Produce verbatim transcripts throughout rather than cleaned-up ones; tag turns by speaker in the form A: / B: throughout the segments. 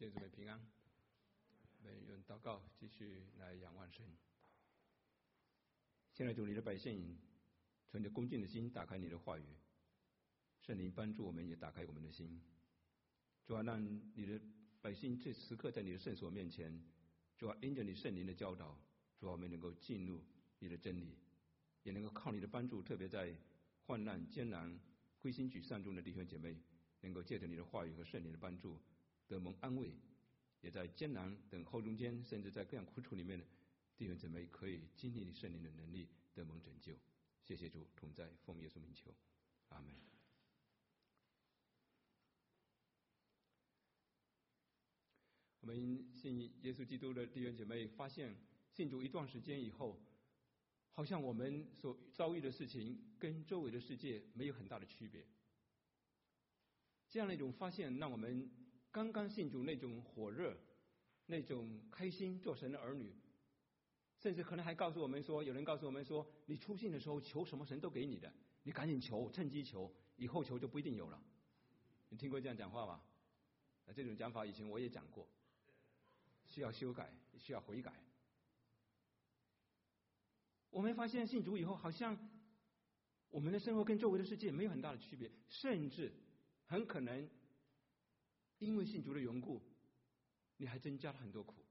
A: 弟兄姊妹平安，我们用祷告继续来仰望神。现在主，你的百姓存着恭敬的心打开你的话语，圣灵帮助我们也打开我们的心。主啊，让你的百姓这时刻在你的圣所面前，主啊，因着你圣灵的教导，主啊，我们能够进入你的真理，也能够靠你的帮助，特别在患难艰难灰心沮丧中的弟兄姐妹，能够借着你的话语和圣灵的帮助得蒙安慰，也在艰难等候中间，甚至在各样苦楚里面的弟兄姊妹可以经历你圣灵的能力，得蒙拯救。谢谢主同在，奉耶稣名求，阿门。我们信耶稣基督的弟兄姐妹发现，信主一段时间以后，好像我们所遭遇的事情跟周围的世界没有很大的区别。这样的一种发现，让我们刚刚信主那种火热、那种开心做神的儿女，甚至可能还告诉我们说，有人告诉我们说，你初信的时候求什么神都给你的，你赶紧求，趁机求，以后求就不一定有了。你听过这样讲话吗？那这种讲法以前我也讲过，需要修改，需要悔改。我们发现信主以后，好像我们的生活跟周围的世界没有很大的区别，甚至很可能因为信主的缘故，你还增加了很多苦。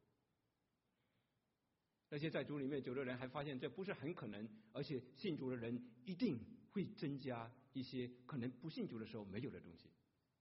A: 那些在主里面久的人还发现，这不是很可能，而且信主的人一定会增加一些可能不信主的时候没有的东西。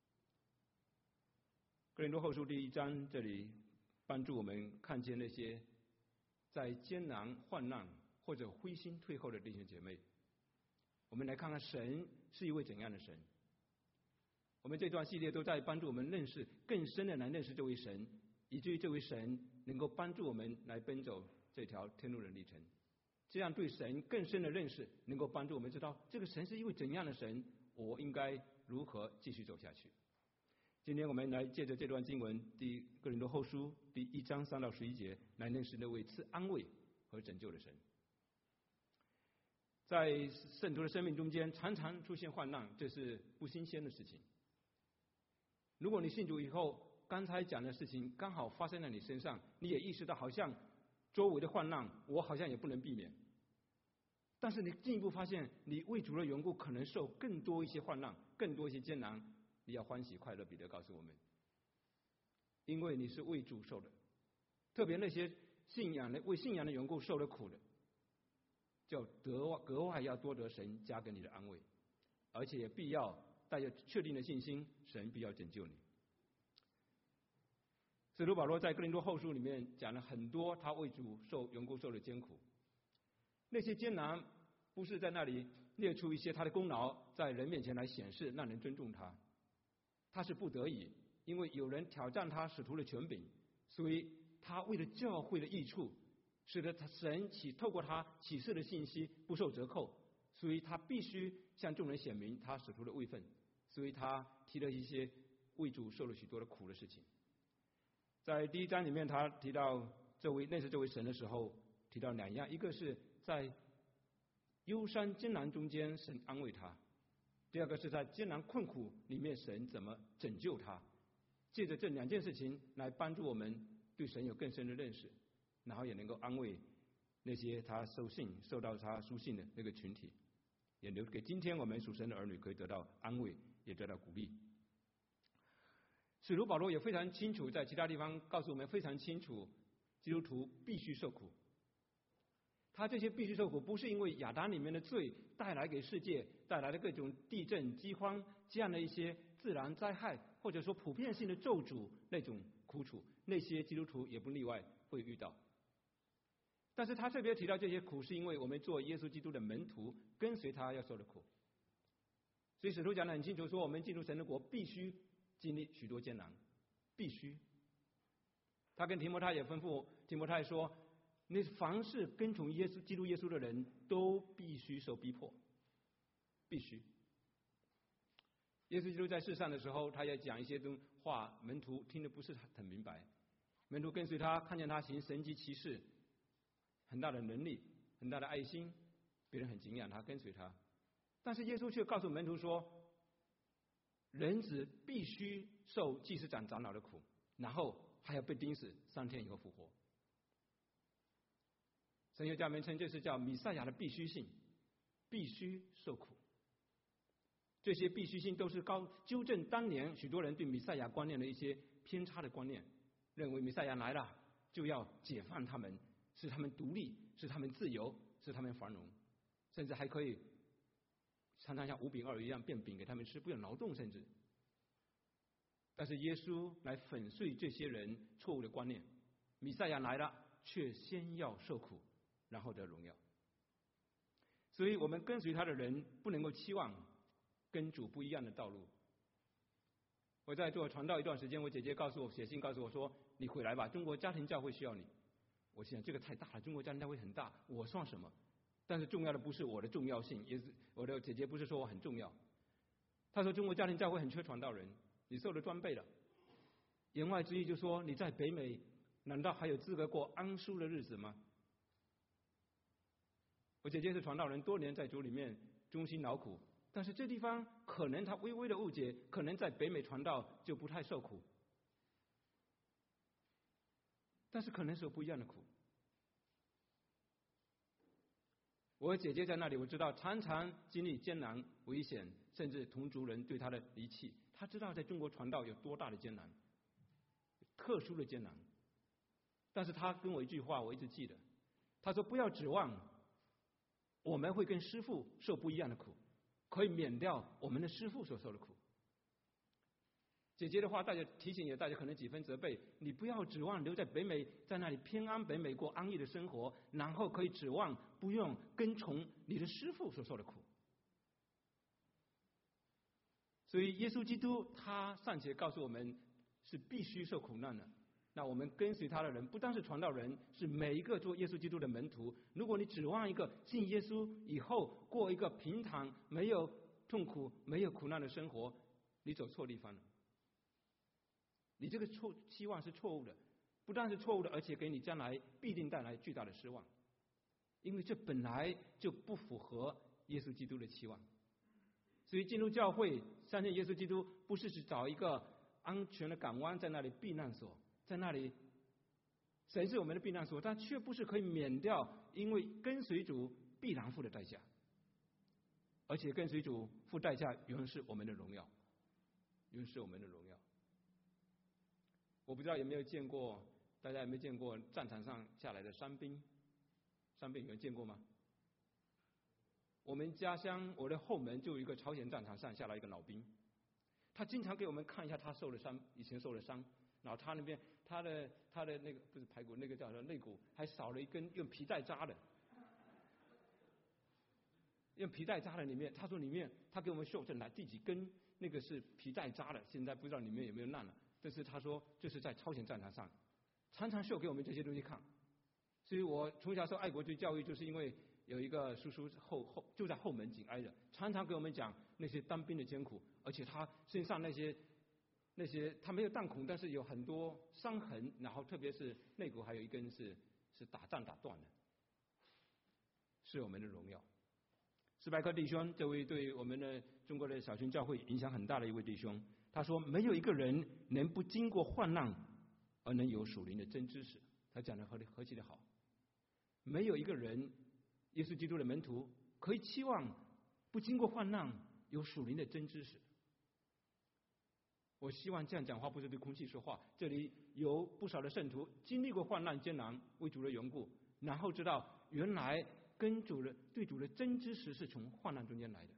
A: 哥林多后书第一章这里帮助我们看见那些在艰难患难或者灰心退后的弟兄姐妹，我们来看看神是一位怎样的神。我们这段系列都在帮助我们认识更深的来认识这位神，以至于这位神能够帮助我们来奔走这条天路的历程。这样对神更深的认识，能够帮助我们知道这个神是一位怎样的神，我应该如何继续走下去。今天我们来借着这段经文，第哥林多后书第一章三到十一节，来认识那位赐安慰和拯救的神。在圣徒的生命中间，常常出现患难，这是不新鲜的事情。如果你信主以后，刚才讲的事情刚好发生在你身上，你也意识到好像周围的患难我好像也不能避免，但是你进一步发现，你为主的缘故可能受更多一些患难，更多一些艰难，你要欢喜快乐。彼得告诉我们，因为你是为主受的，特别那些信仰的为信仰的缘故受了苦的，就格格外要多得神加给你的安慰，而且也必要带着确定的信心，神必要拯救你。使徒保罗在哥林多后书里面讲了很多他为主受缘故受的艰苦，那些艰难不是在那里列出一些他的功劳在人面前来显示让人尊重他，他是不得已，因为有人挑战他使徒的权柄，所以他为了教会的益处，使得他神启透过他启示的信息不受折扣，所以他必须向众人显明他使徒的位分，所以他提了一些为主受了许多的苦的事情。在第一章里面，他提到这位认识这位神的时候，提到两样，一个是在忧伤艰难中间神安慰他，第二个是在艰难困苦里面神怎么拯救他。借着这两件事情来帮助我们对神有更深的认识，然后也能够安慰那些他受信受到他书信的那个群体，也留给今天我们属神的儿女可以得到安慰，也得到鼓励。使徒保罗也非常清楚，在其他地方告诉我们非常清楚，基督徒必须受苦。他这些必须受苦，不是因为亚当里面的罪带来给世界带来的各种地震、饥荒这样的一些自然灾害，或者说普遍性的咒诅那种苦楚，那些基督徒也不例外会遇到。但是他特别提到这些苦，是因为我们做耶稣基督的门徒，跟随他要受的苦。所以使徒讲得很清楚，说我们进入神的国必须经历许多艰难，必须。他跟提摩太也吩咐提摩太说，那凡是跟从耶稣基督耶稣的人都必须受逼迫，必须。耶稣基督在世上的时候，他也讲一些东话，门徒听得不是很明白，门徒跟随他，看见他行神迹奇事，很大的能力，很大的爱心，别人很敬仰他，跟随他。但是耶稣却告诉门徒说，人子必须受祭司长长老的苦， 然后还要被钉死，三天以后复活。神学家们称这是叫弥赛亚的必须性，必须受苦。这些必须性都是高纠正当年许多人对弥赛亚观念的一些偏差的观念，认为弥赛亚来了就要解放他们，使他们独立，使他们自由，使他们繁荣，甚至还可以常常像五饼二鱼一样变饼给他们吃，不用劳动甚至。但是耶稣来粉碎这些人错误的观念，弥赛亚来了却先要受苦，然后得荣耀。所以我们跟随他的人不能够期望跟主不一样的道路。我在做传道一段时间，我姐姐告诉我，写信告诉我说：“你回来吧，中国家庭教会需要你。”我想这个太大了，中国家庭教会很大，我算什么？但是重要的不是我的重要性，也是我的姐姐不是说我很重要。她说中国家庭教会很缺传道人，你受了装备了。言外之意就说你在北美难道还有资格过安舒的日子吗？我姐姐是传道人，多年在主里面忠心劳苦，但是这地方可能她微微的误解，可能在北美传道就不太受苦，但是可能是有不一样的苦。我姐姐在那里，我知道常常经历艰难、危险，甚至同族人对她的离弃。她知道在中国传道有多大的艰难，特殊的艰难。但是她跟我一句话，我一直记得，她说：“不要指望我们会跟师父受不一样的苦，可以免掉我们的师父所受的苦。”姐姐的话，大家提醒也大家可能几分责备，你不要指望留在北美，在那里偏安北美过安逸的生活，然后可以指望不用跟从你的师父所受的苦。所以耶稣基督他尚且告诉我们是必须受苦难的，那我们跟随他的人不单是传道人，是每一个做耶稣基督的门徒。如果你指望一个信耶稣以后过一个平坦、没有痛苦、没有苦难的生活，你走错地方了。你这个错期望是错误的，不但是错误的，而且给你将来必定带来巨大的失望，因为这本来就不符合耶稣基督的期望。所以进入教会，相信耶稣基督不是去找一个安全的港湾，在那里避难所，在那里神是我们的避难所，但却不是可以免掉因为跟随主必然付的代价，而且跟随主付代价永远是我们的荣耀，永远是我们的荣耀。我不知道有没有见过，大家有没有见过战场上下来的伤兵？伤兵有人见过吗？我们家乡我的后门就有一个朝鲜战场上下来一个老兵，他经常给我们看一下他受的伤，以前受的伤，然后他那边他的他的那个不是排骨，那个叫什么肋骨还少了一根用皮带扎的，用皮带扎的里面，他说里面他给我们秀这哪第几根，那个是皮带扎的，现在不知道里面有没有烂了。但是他说这是在朝鲜战场上常常秀给我们这些东西看。所以我从小受爱国主义教育，就是因为有一个叔叔后后就在后门紧挨着，常常给我们讲那些当兵的艰苦，而且他身上那些那些他没有弹孔，但是有很多伤痕，然后特别是肋骨还有一根是是打仗打断的，是我们的荣耀。斯派克弟兄这位对我们的中国的小群教会影响很大的一位弟兄，他说没有一个人能不经过患难而能有属灵的真知识。他讲的何何其的好，没有一个人耶稣基督的门徒可以期望不经过患难有属灵的真知识。我希望这样讲话不是对空气说话，这里有不少的圣徒经历过患难艰难为主的缘故，然后知道原来跟主的对主的真知识是从患难中间来的。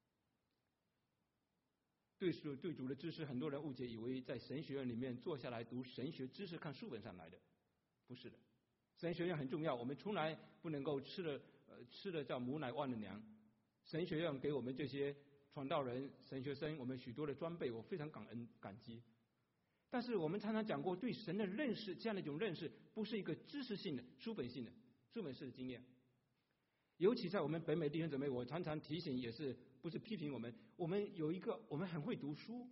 A: 对主对主的知识，很多人误解以为在神学院里面坐下来读神学知识看书本上来的，不是的。神学院很重要，我们从来不能够吃了呃吃了叫母奶忘了娘。神学院给我们这些传道人、神学生，我们许多的装备，我非常感恩感激。但是我们常常讲过，对神的认识，这样的一种认识，不是一个知识性的、书本性的、书本式的经验。尤其在我们北美弟兄姊妹，我常常提醒，也是不是批评我们，我们有一个我们很会读书，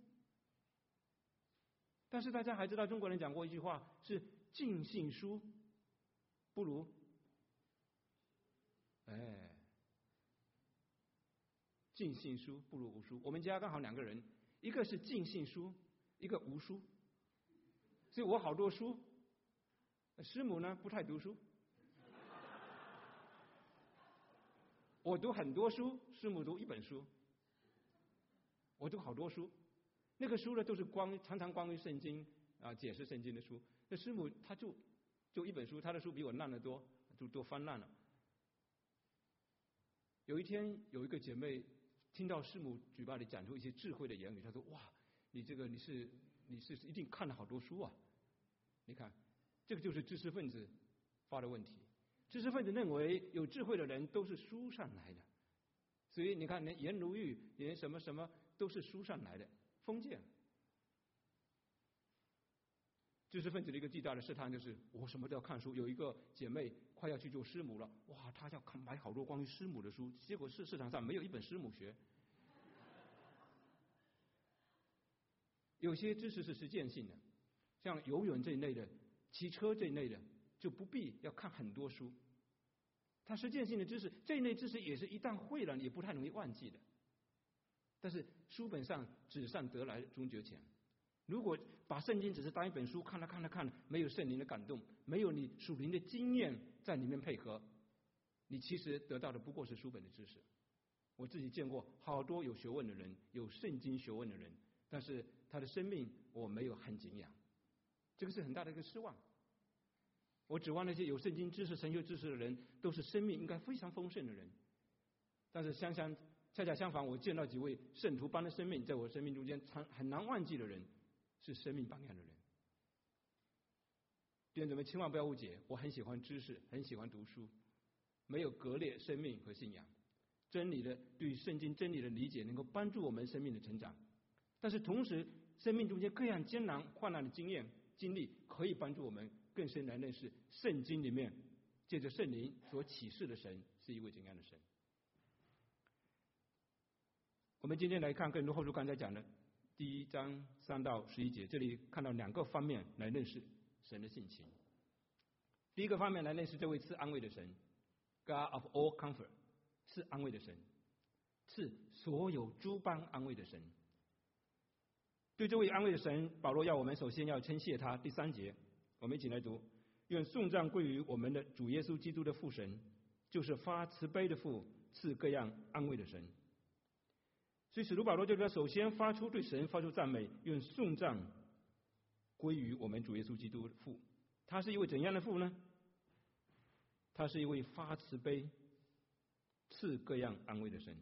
A: 但是大家还知道中国人讲过一句话，是尽信书不如，哎，尽信书不如无书。我们家刚好两个人，一个是尽信书，一个无书。 所以我好多书。师母呢不太读书，我读很多书，师母读一本书。我读好多书，那个书呢都是关常常关于圣经啊解释圣经的书。那师母她就就一本书，她的书比我烂得多，就都翻烂了。有一天有一个姐妹听到师母嘴巴里讲出一些智慧的言语，她说：“哇，你这个你是你是一定看了好多书啊！”你看，这个就是知识分子发的问题。知识分子认为有智慧的人都是书上来的，所以你看，连颜如玉，连什么什么都是书上来的，封建。知识分子的一个巨大的试探就是我什么都要看书。有一个姐妹快要去做师母了，哇，她要看买好多关于师母的书，结果市市场上没有一本师母学。有些知识是实践性的，像游泳这一类的、骑车这一类的，就不必要看很多书。它实践性的知识，这一类知识也是一旦会了，也不太容易忘记的。但是书本上纸上得来终觉浅。如果把圣经只是当一本书看了看了看了，没有圣灵的感动，没有你属灵的经验在里面配合，你其实得到的不过是书本的知识。我自己见过好多有学问的人，有圣经学问的人，但是他的生命我没有很敬仰，这个是很大的一个失望。我指望那些有圣经知识、神学知识的人，都是生命应该非常丰盛的人。但是相相恰恰相反，我见到几位圣徒般的生命，在我生命中间很难忘记的人，是生命榜样的人。弟兄姊妹，千万不要误解，我很喜欢知识，很喜欢读书，没有割裂生命和信仰。真理的对于圣经真理的理解，能够帮助我们生命的成长。但是同时，生命中间各样艰难患难的经验经历，可以帮助我们更深来认识圣经里面借着圣灵所启示的神是一位怎样的神。我们今天来看更多后书刚才讲的第一章三到十一节，这里看到两个方面来认识神的性情。第一个方面来认识这位赐安慰的神 ，God of all comfort， 赐安慰的神，赐所有诸般安慰的神。对这位安慰的神，保罗要我们首先要称谢他。第三节，我们一起来读：愿颂赞归于我们的主耶稣基督的父神，就是发慈悲的父，赐各样安慰的神。所以使徒保罗就说，首先发出对神发出赞美，愿颂赞归于我们主耶稣基督的父。他是一位怎样的父呢？他是一位发慈悲、赐各样安慰的神。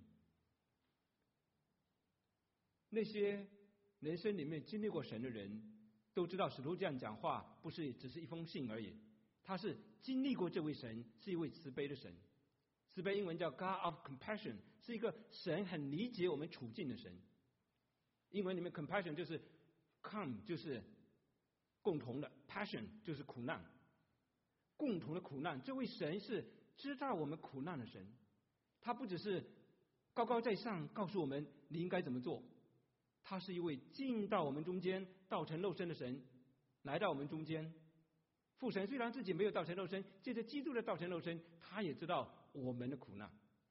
A: 那些人生里面经历过神的人，都知道使徒这样讲话不是只是一封信而已，他是经历过这位神，是一位慈悲的神。慈悲英文叫 God of compassion， 是一个神很理解我们处境的神。英文里面 compassion 就是 com 就是共同的， passion 就是苦难，共同的苦难。这位神是知道我们苦难的神，他不只是高高在上告诉我们你应该怎么做，他是一位进到我们中间道成肉身的神，来到我们中间。父神虽然自己没有道成肉身，借着基督的道成肉身，他也知道我们的苦难。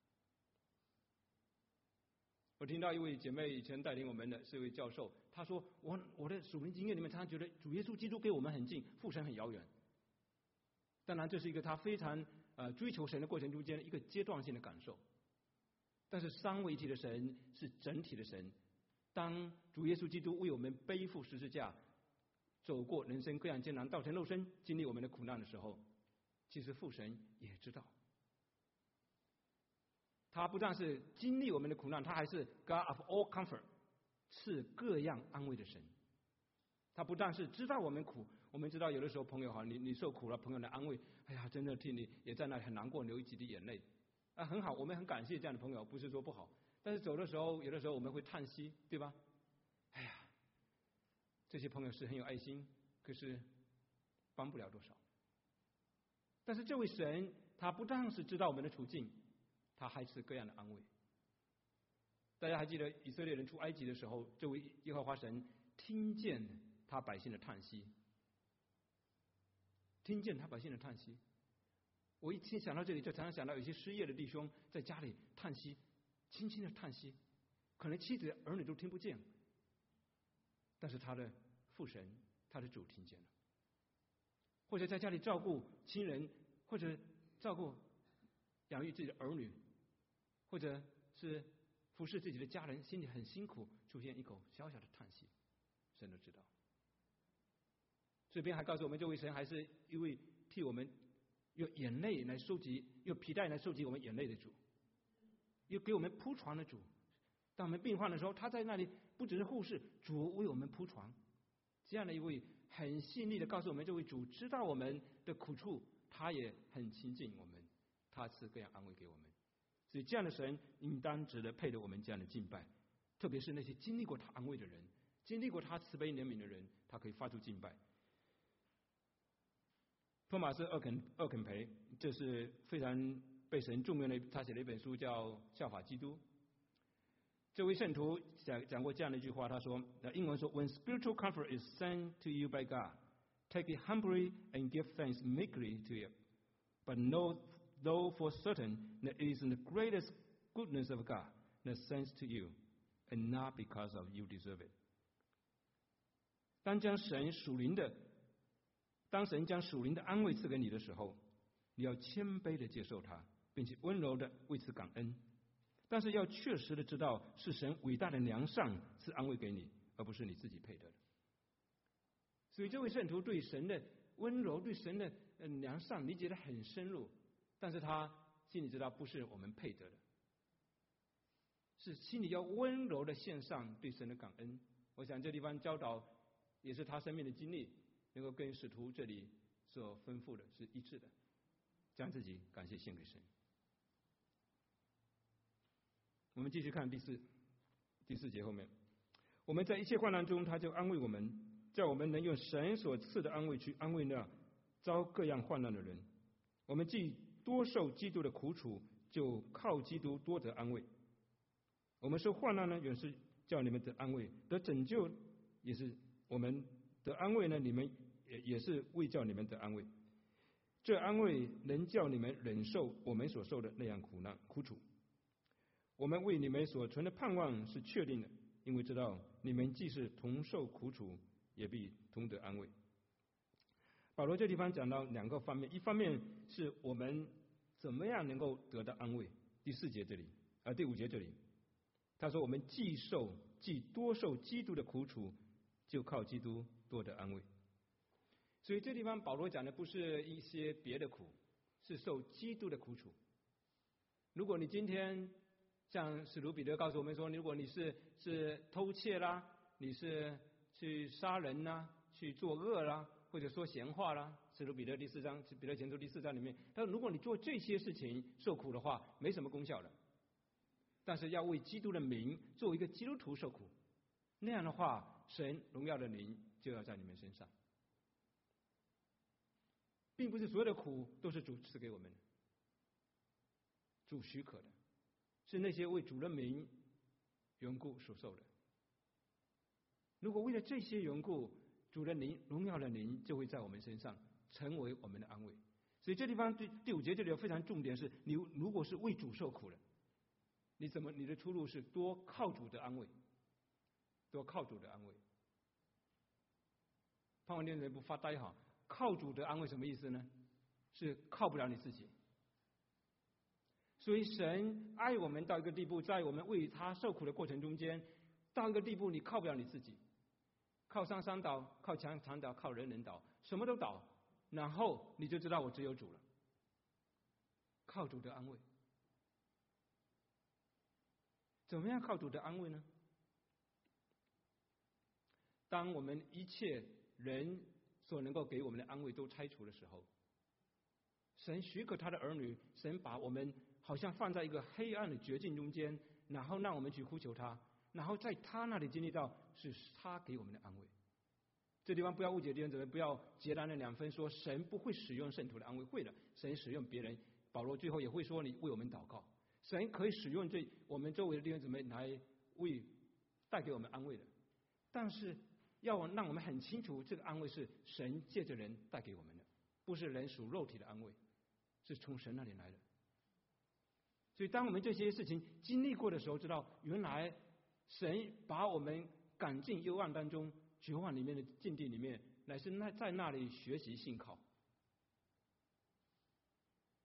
A: 我听到一位姐妹以前带领我们的是一位教授，他说我我的属灵经验里面，他觉得主耶稣基督给我们很近，父神很遥远。当然这是一个他非常呃追求神的过程中间一个阶段性的感受。但是三位一体的神是整体的神，当主耶稣基督为我们背负十字架，走过人生各样艰难，道成肉身，经历我们的苦难的时候，其实父神也知道。他不但是经历我们的苦难，他还是 God of all comfort， 赐各样安慰的神。他不但是知道我们苦，我们知道有的时候朋友哈，你你受苦了，朋友来安慰，哎呀，真的替你也在那里很难过，流几滴眼泪，啊，很好，我们很感谢这样的朋友，不是说不好。但是走的时候，有的时候我们会叹息，对吧？哎呀，这些朋友是很有爱心，可是帮不了多少。但是这位神，他不但是知道我们的处境，他还是各样的安慰。大家还记得以色列人出埃及的时候，这位耶和华神听见他百姓的叹息，听见他百姓的叹息。我一听想到这里，就常常想到有些失业的弟兄在家里叹息，轻轻的叹息，可能妻子儿女都听不见，但是他的父神，他的主听见了。 或者在家里照顾亲人，或者照顾养育自己的儿女，或者是服侍自己的家人，心里很辛苦，出现一口小小的叹息，神都知道。这边还告诉我们，这位神还是一位替我们用眼泪来收集，用皮带来收集我们眼泪的主，又给我们铺床的主。当我们病患的时候，他在那里不只是护士，主为我们铺床。这样的一位很细腻的告诉我们，这位主知道我们的苦处，他也很亲近我们，他赐各样安慰给我们。所以这样的神应当值得配得我们这样的敬拜，特别是那些经历过他安慰的人，经历过他慈悲怜悯的人，他可以发出敬拜。托马斯·厄肯厄肯培，这是非常被神重用的，他写了一本书叫《效法基督》。这位圣徒讲讲过这样的一句话，他说，英文说 ：“When spiritual comfort is sent to you by God, take it humbly and give thanks meekly to it. But know, though for certain, that it is the greatest goodness of God that sends to you, and not because of you deserve it.” 当将神属灵的，当神将属灵的安慰赐给你的时候，你要谦卑的接受它，并且温柔的为此感恩。但是要确实的知道，是神伟大的良善是安慰给你，而不是你自己配得的。所以这位圣徒对神的温柔，对神的良善理解得很深入，但是他心里知道不是我们配得的，是心里要温柔的献上对神的感恩。我想这地方教导也是他生命的经历，能够跟使徒这里所吩咐的是一致的，将自己感谢献给神。我们继续看第四第四节后面，我们在一切患难中，他就安慰我们，叫我们能用神所赐的安慰去安慰那遭各样患难的人。我们既多受基督的苦楚，就靠基督多得安慰。我们受患难呢，原是叫你们得安慰；得拯救也是我们得安慰呢，你们也也是为叫你们得安慰。这安慰能叫你们忍受我们所受的那样苦难苦楚。我们为你们所存的盼望是确定的，因为知道你们既是同受苦楚，也必同得安慰。保罗这地方讲到两个方面，一方面是我们怎么样能够得到安慰。第四节这里，啊、呃，第五节这里，他说我们既受既多受基督的苦楚，就靠基督多得安慰。所以这地方保罗讲的不是一些别的苦，是受基督的苦楚。如果你今天像使徒彼得告诉我们说，如果你是是偷窃啦，你是去杀人啦，去作恶啦，或者说闲话啦，使徒彼得第四章，彼得前书第四章里面，他说如果你做这些事情受苦的话，没什么功效的。但是要为基督的名，作为一个基督徒受苦，那样的话，神荣耀的灵就要在你们身上。并不是所有的苦都是主赐给我们的，主许可的。是那些为主的名缘故所受的。如果为了这些缘故，主的灵荣耀的灵就会在我们身上成为我们的安慰。所以这地方第第五节这里有非常重点是，你如果是为主受苦的，你怎么你的出路是多靠主的安慰，多靠主的安慰。盼望念人不发呆哈，靠主的安慰什么意思呢？是靠不了你自己。所以神爱我们到一个地步，在我们为他受苦的过程中间，到一个地步你靠不了你自己，靠山山倒，靠墙墙倒，靠人人倒，什么都倒，然后你就知道我只有主了。靠主的安慰，怎么样靠主的安慰呢？当我们一切人所能够给我们的安慰都拆除的时候，神许可他的儿女，神把我们好像放在一个黑暗的绝境中间，然后让我们去呼求他，然后在他那里经历到是他给我们的安慰。这地方不要误解弟兄姊妹，不要截然的两分说神不会使用圣徒的安慰，会的，神使用别人。保罗最后也会说你为我们祷告，神可以使用这我们周围的弟兄姊妹来为带给我们安慰的，但是要让我们很清楚，这个安慰是神借着人带给我们的，不是人属肉体的安慰，是从神那里来的。所以当我们这些事情经历过的时候，知道原来神把我们赶进幽暗当中绝望里面的境地里面，乃是那在那里学习信靠，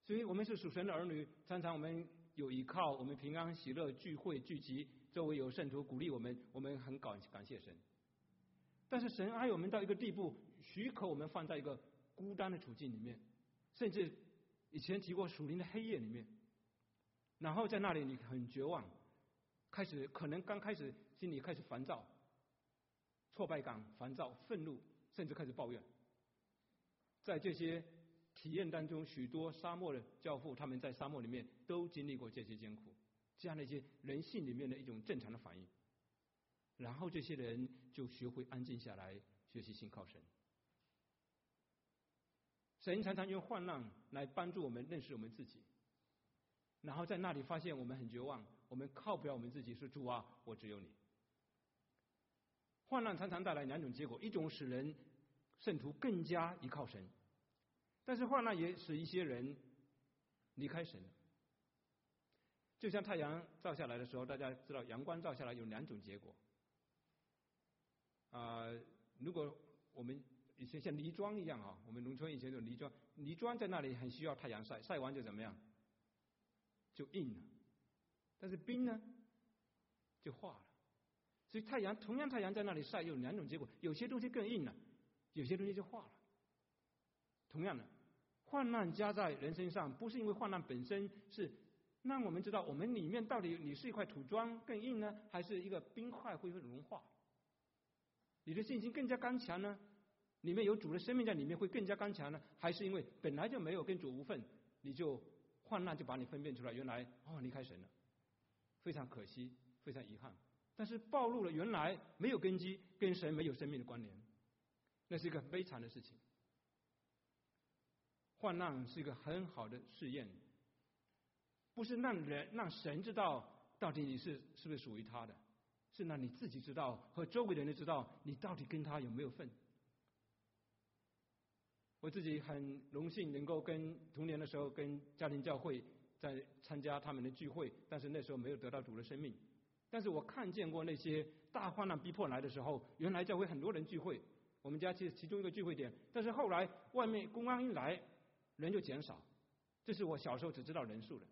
A: 所以我们是属神的儿女，常常我们有依靠，我们平安喜乐聚会聚集，周围有圣徒鼓励我们，我们很感感谢神。但是神爱我们到一个地步，许可我们放在一个孤单的处境里面，甚至以前提过属灵的黑夜里面，然后在那里你很绝望，开始可能刚开始心里开始烦躁、挫败感、烦躁、愤怒，甚至开始抱怨。在这些体验当中，许多沙漠的教父，他们在沙漠里面都经历过这些艰苦，这样的一些人性里面的一种正常的反应。然后这些人就学会安静下来，学习信靠神。神常常用患难来帮助我们认识我们自己，然后在那里发现我们很绝望，我们靠不了我们自己，说主啊，我只有你。患难常常带来两种结果，一种使人圣徒更加依靠神，但是患难也使一些人离开神了。就像太阳照下来的时候，大家知道阳光照下来有两种结果。啊、呃，如果我们以前像泥庄一样啊，我们农村以前有泥庄，泥庄在那里很需要太阳晒，晒完就怎么样？就硬了。但是冰呢，就化了。所以太阳同样太阳在那里晒有两种结果，有些东西更硬了，有些东西就化了。同样的，患难加在人身上，不是因为患难本身是让我们知道我们里面到底你是一块土砖更硬呢，还是一个冰块会融化？你的信心更加刚强呢？里面有主的生命在里面会更加刚强呢？还是因为本来就没有跟主无份，你就患难就把你分辨出来，原来哦离开神了，非常可惜，非常遗憾。但是暴露了原来没有根基，跟神没有生命的关联，那是一个悲惨的事情。患难是一个很好的试验，不是让人让神知道到底你是是不是属于他的，是让你自己知道和周围的人知道你到底跟他有没有份。我自己很荣幸能够跟童年的时候跟家庭教会在参加他们的聚会，但是那时候没有得到主的生命。但是我看见过那些大患难逼迫来的时候，原来教会很多人聚会，我们家其实其中一个聚会点，但是后来外面公安一来，人就减少，这是我小时候只知道人数的。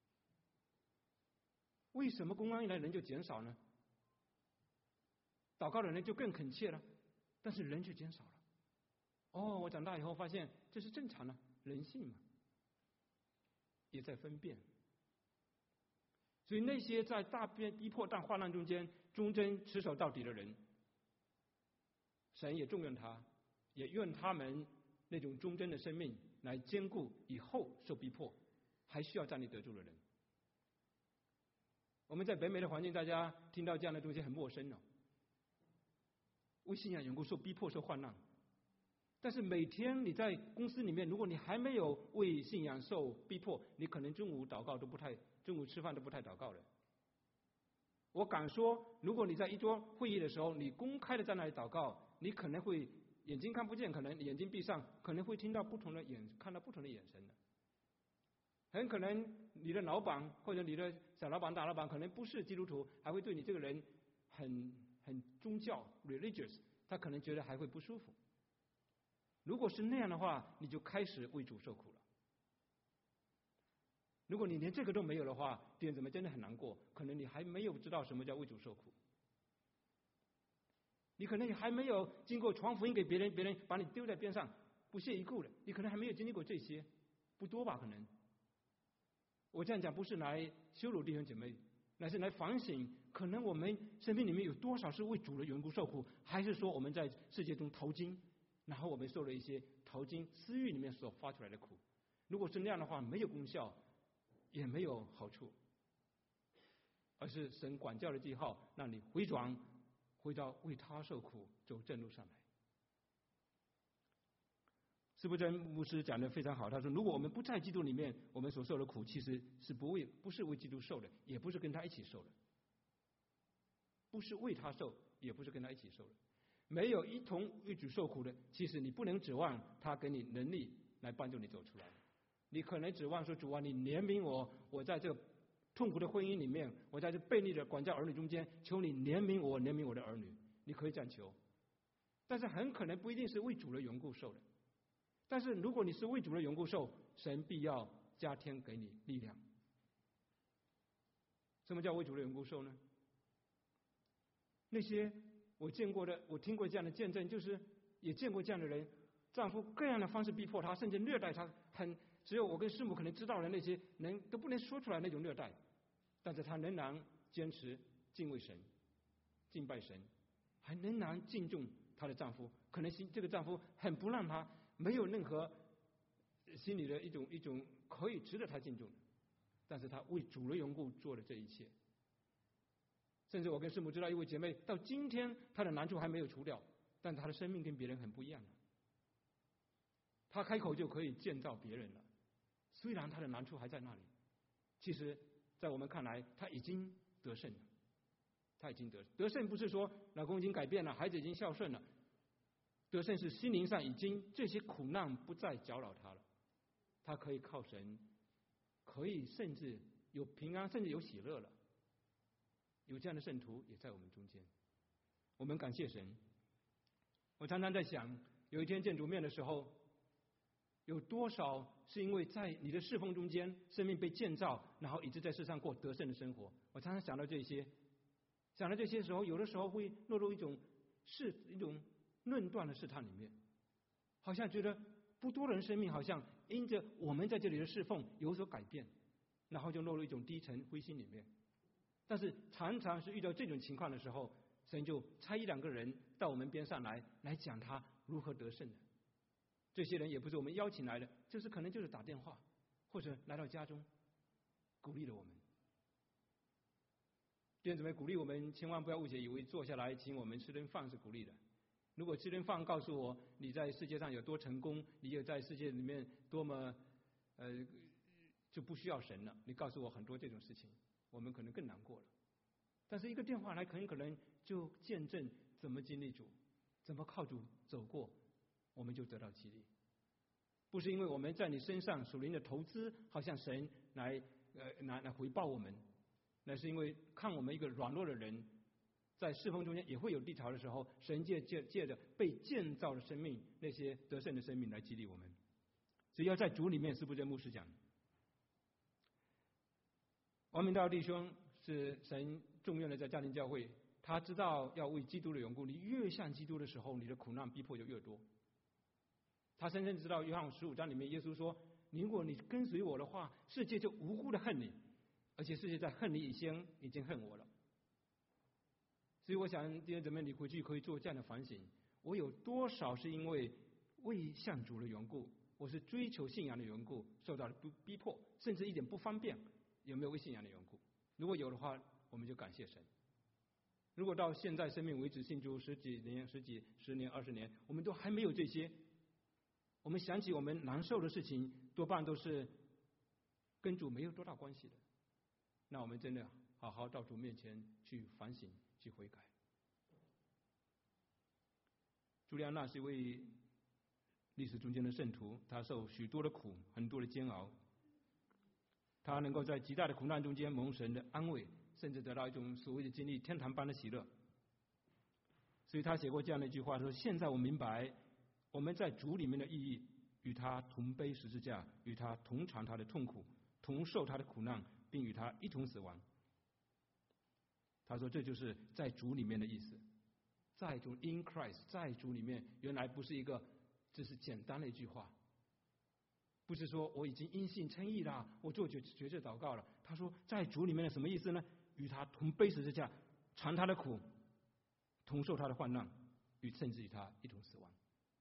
A: 为什么公安一来人就减少呢？祷告的人就更恳切了，但是人就减少了。哦，我长大以后发现这是正常的，人性嘛，也在分辨。所以那些在大逼迫、大患难中间忠贞持守到底的人，神也重用他，也愿他们那种忠贞的生命来兼顾以后受逼迫还需要站立得住的人。我们在北美的环境，大家听到这样的东西很陌生哦。为信仰缘故受逼迫、受患难，但是每天你在公司里面，如果你还没有为信仰受逼迫，你可能中午祷告都不太，中午吃饭都不太祷告了。我敢说，如果你在一桌会议的时候，你公开的在那里祷告，你可能会眼睛看不见，可能眼睛闭上，可能会听到不同的眼，看到不同的眼神的。很可能你的老板或者你的小老板、大老板可能不是基督徒，还会对你这个人很很宗教 religious， 他可能觉得还会不舒服。如果是那样的话，你就开始为主受苦了。如果你连这个都没有的话，弟兄姊妹真的很难过，可能你还没有知道什么叫为主受苦，你可能也还没有经过传福音给别人，别人把你丢在边上不屑一顾的，你可能还没有经历过这些，不多吧？可能我这样讲不是来羞辱弟兄姐妹，乃是来反省，可能我们生命里面有多少是为主的缘故受苦，还是说我们在世界中淘金，然后我们受了一些淘金私欲里面所发出来的苦。如果是那样的话，没有功效，也没有好处，而是神管教的记号，让你回转，回到为他受苦，走正路上来。司布真牧师讲的非常好，他说：如果我们不在基督里面，我们所受的苦其实是不为不是为基督受的，也不是跟他一起受的，不是为他受，也不是跟他一起受的。没有一同为主受苦的，其实你不能指望他给你能力来帮助你走出来。你可能指望说：主啊，你怜悯我，我在这个痛苦的婚姻里面，我在这悖逆的管教儿女中间，求你怜悯我，怜悯我的儿女。你可以这样求，但是很可能不一定是为主的缘故受的。但是如果你是为主的缘故受，神必要加添给你力量。什么叫为主的缘故受呢？那些我见过的，我听过这样的见证，就是也见过这样的人，丈夫各样的方式逼迫她，甚至虐待她，很只有我跟师母可能知道的那些人都不能说出来那种虐待，但是她仍然坚持敬畏神、敬拜神，还仍然敬重她的丈夫。可能心这个丈夫很不让她，没有任何心里的一种一种可以值得她敬重的，但是她为主的缘故做了这一切。甚至我跟师母知道一位姐妹，到今天她的难处还没有除掉，但她的生命跟别人很不一样了。她开口就可以建造别人了，虽然她的难处还在那里，其实在我们看来，她已经得胜了。她已经得得胜，不是说老公已经改变了，孩子已经孝顺了，得胜是心灵上已经这些苦难不再搅扰她了，她可以靠神，可以甚至有平安，甚至有喜乐了。有这样的圣徒也在我们中间，我们感谢神。我常常在想，有一天见主面的时候，有多少是因为在你的侍奉中间，生命被建造，然后一直在世上过得胜的生活。我常常想到这些，想到这些时候，有的时候会落入一种试一种论断的试探里面，好像觉得不多人生命好像因着我们在这里的侍奉有所改变，然后就落入一种低沉灰心里面。但是常常是遇到这种情况的时候，神就差一两个人到我们边上来，来讲他如何得胜的。这些人也不是我们邀请来的，就是可能就是打电话或者来到家中，鼓励了我们。弟兄姊妹，鼓励我们千万不要误解，以为坐下来请我们吃顿饭是鼓励的。如果吃顿饭告诉我你在世界上有多成功，你有在世界里面多么呃就不需要神了，你告诉我很多这种事情，我们可能更难过了。但是一个电话来，很可能就见证怎么经历主，怎么靠主走过，我们就得到激励。不是因为我们在你身上属灵的投资，好像神来呃来来回报我们，那是因为看我们一个软弱的人，在侍奉中间也会有低潮的时候，神借借借着被建造的生命，那些得胜的生命来激励我们。所以要在主里面，是不是牧师讲？王明道弟兄是神重用的在家庭教会，他知道要为基督的缘故，你越像基督的时候，你的苦难逼迫就越多。他深深知道约翰十五章里面耶稣说，如果你跟随我的话，世界就无辜的恨你，而且世界在恨你以前已经恨我了。所以我想弟兄姊妹，你回去可以做这样的反省，我有多少是因为为向主的缘故，我是追求信仰的缘故受到了逼迫，甚至一点不方便，有没有为信仰的缘故？如果有的话，我们就感谢神。如果到现在生命为止信主十几年、十几、十年、二十年，我们都还没有这些，我们想起我们难受的事情，多半都是跟主没有多大关系的。那我们真的好好到主面前去反省、去悔改。朱利安娜是一位历史中间的圣徒，他受许多的苦，很多的煎熬，他能够在极大的苦难中间蒙神的安慰，甚至得到一种所谓的经历天堂般的喜乐。所以他写过这样的一句话，说：现在我明白我们在主里面的意义，与他同背十字架，与他同尝他的痛苦，同受他的苦难，并与他一同死亡。他说这就是在主里面的意思。在主 in Christ， 在主里面，原来不是一个只是简单的一句话，不是说我已经因信称义了，我做决决志祷告了。他说在主里面的什么意思呢？与他同背十字架，尝他的苦，同受他的患难，与甚至与他一同死亡。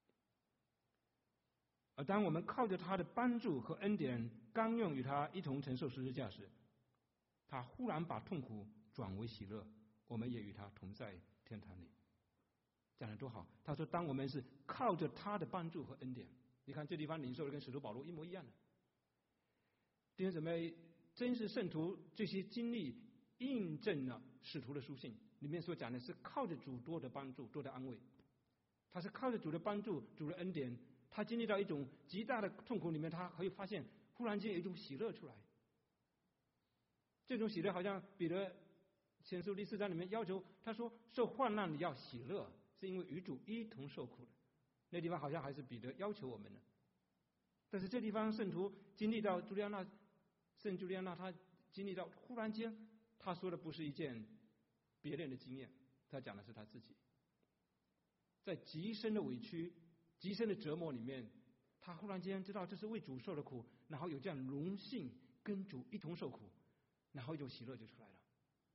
A: 而当我们靠着他的帮助和恩典，甘愿与他一同承受十字架时，他忽然把痛苦转为喜乐，我们也与他同在天堂里。讲得多好！他说当我们是靠着他的帮助和恩典，你看这地方领受的跟使徒保罗一模一样的。弟兄姊妹，真是圣徒这些经历印证了使徒的书信里面所讲的，是靠着主多的帮助、多的安慰。他是靠着主的帮助、主的恩典，他经历到一种极大的痛苦里面，他可以发现忽然间有一种喜乐出来。这种喜乐好像彼得前书第四章里面要求他说，受患难你要喜乐，是因为与主一同受苦的。那地方好像还是彼得要求我们的。 但是这地方圣徒经历到朱利安娜，圣朱利安娜她经历到忽然间，她说的不是一件别人的经验，她讲的是她自己，在极深的委屈、极深的折磨里面，她忽然间知道这是为主受的苦，然后有这样荣幸跟主一同受苦，然后一种喜乐就出来了。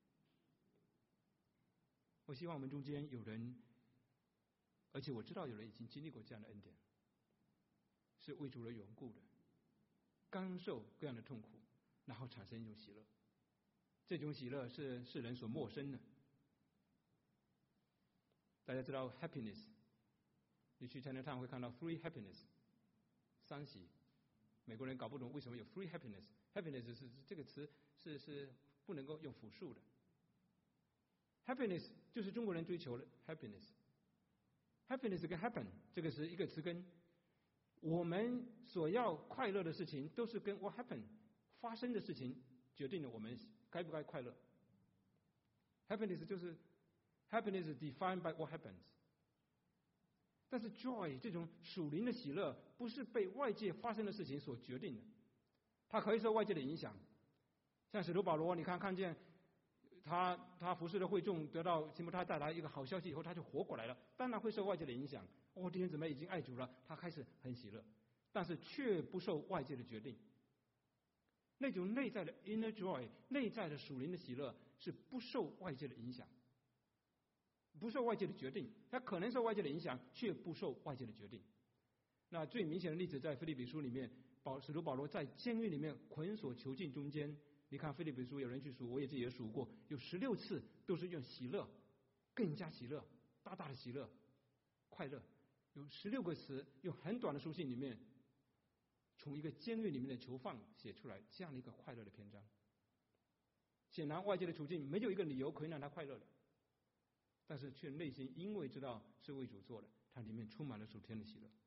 A: 我希望我们中间有人，而且我知道有人已经经历过这样的恩典，是为主的缘故的，刚受各样的痛苦，然后产生一种喜乐。这种喜乐是世人所陌生的。大家知道 happiness， 你去 Chinatown 会看到 free happiness， 三喜。美国人搞不懂为什么有 free happiness，happiness 是这个词是是不能够用复数的。happiness 就是中国人追求的 happiness。happiness 跟 happen 这个是一个词根，我们所要快乐的事情都是跟 what happen 发生的事情决定了我们该不该快乐。happiness 就是 happiness is defined by what happens。但是 joy 这种属灵的喜乐不是被外界发生的事情所决定的，它可以受外界的影响。像使徒保罗，你看看见他他服侍的会众得到提摩太带来一个好消息以后，他就活过来了，当然会受外界的影响。哦，弟兄姊妹已经爱主了，他开始很喜乐，但是却不受外界的决定。那种内在的 inner joy， 内在的属灵的喜乐是不受外界的影响，不受外界的决定。它可能受外界的影响，却不受外界的决定。那最明显的例子在腓立比书里面，保使徒保罗在监狱里面捆锁囚禁中间，你看腓立比书有人去数，我也自己也数过，有十六次都是用喜乐，更加喜乐，大大的喜乐，快乐。有十六个词用很短的书信里面，从一个监狱里面的囚犯写出来这样的一个快乐的篇章。显然外界的处境没有一个理由可以让他快乐的，但是却内心因为知道是为主做的，它里面充满了属天的喜乐。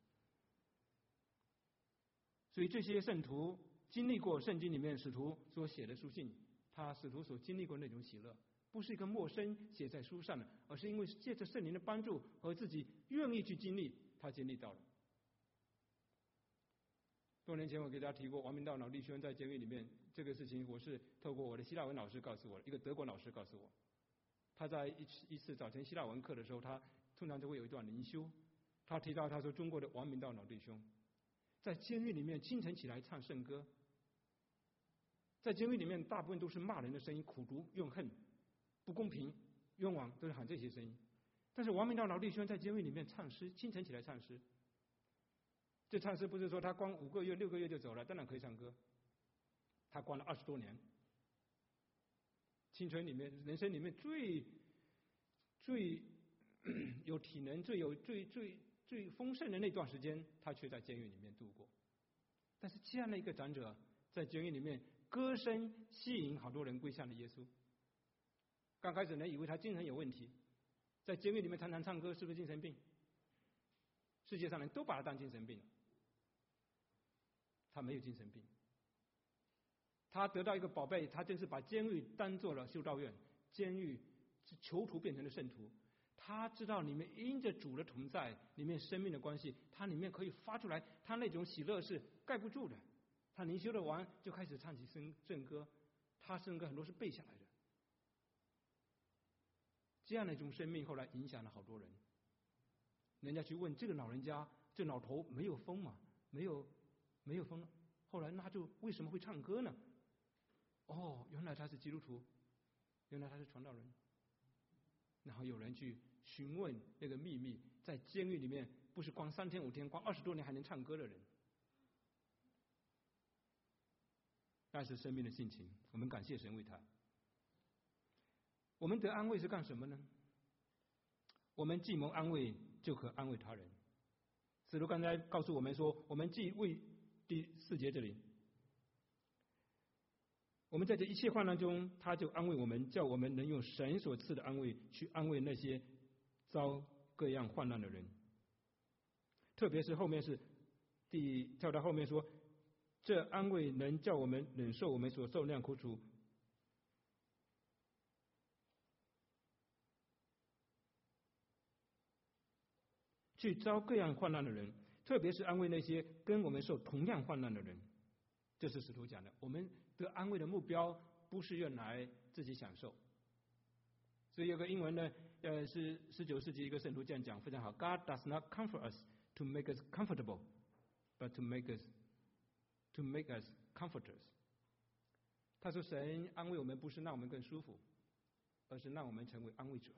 A: 所以这些圣徒经历过圣经里面使徒所写的书信，他使徒所经历过那种喜乐，不是一个陌生写在书上的，而是因为借着圣灵的帮助和自己愿意去经历，他经历到了。多年前我给大家提过，王明道老弟兄在监狱里面这个事情，我是透过我的希腊文老师告诉我的，一个德国老师告诉我。他在一次一次早晨希腊文课的时候，他通常都会有一段灵修，他提到他说中国的王明道老弟兄在监狱里面清晨起来唱圣歌，在监狱里面大部分都是骂人的声音，苦毒、怨恨、不公平、冤枉，都是喊这些声音。但是王明道老弟兄在监狱里面唱诗，清晨起来唱诗。这唱诗不是说他关五个月、六个月就走了，当然可以唱歌。他关了二十多年，青春里面、人生里面最最有体能、最有最最最丰盛的那段时间，他却在监狱里面度过。但是这样的一个长者，在监狱里面歌声吸引好多人归向了耶稣。刚开始人以为他精神有问题，在监狱里面常常唱歌，是不是精神病？世界上人都把他当精神病了。他没有精神病，他得到一个宝贝，他真是把监狱当做了修道院，监狱囚徒变成了圣徒。他知道里面因着主的同在，里面生命的关系，他里面可以发出来，他那种喜乐是盖不住的。他灵修的完就开始唱起圣圣歌，他圣歌很多是背下来的。这样的一种生命后来影响了好多人。人家去问这个老人家，这老头没有疯嘛？没有没有疯，后来那就为什么会唱歌呢？哦，原来他是基督徒，原来他是传道人。然后有人去询问那个秘密，在监狱里面不是光三天五天，光二十多年还能唱歌的人。那是生命的性情，我们感谢神为他。我们得安慰是干什么呢？我们既蒙安慰，就可安慰他人。使徒刚才告诉我们说，我们既为第四节这里，我们在这一切患难中，他就安慰我们，叫我们能用神所赐的安慰去安慰那些遭各样患难的人。特别是后面是第跳到后面说，这安慰能叫我们忍受我们所受那样苦楚，去遭各样患难的人。 特别是安慰那些跟我们受同样患难的人。这是使徒讲的，我们得安慰的目标不是用来自己享受。所以有个英文呢，呃，是十九世纪一个圣徒这样讲，非常好。God does not comfort us to make us comfortable, but to make us to make us comforters。他说，神安慰我们不是让我们更舒服，而是让我们成为安慰者。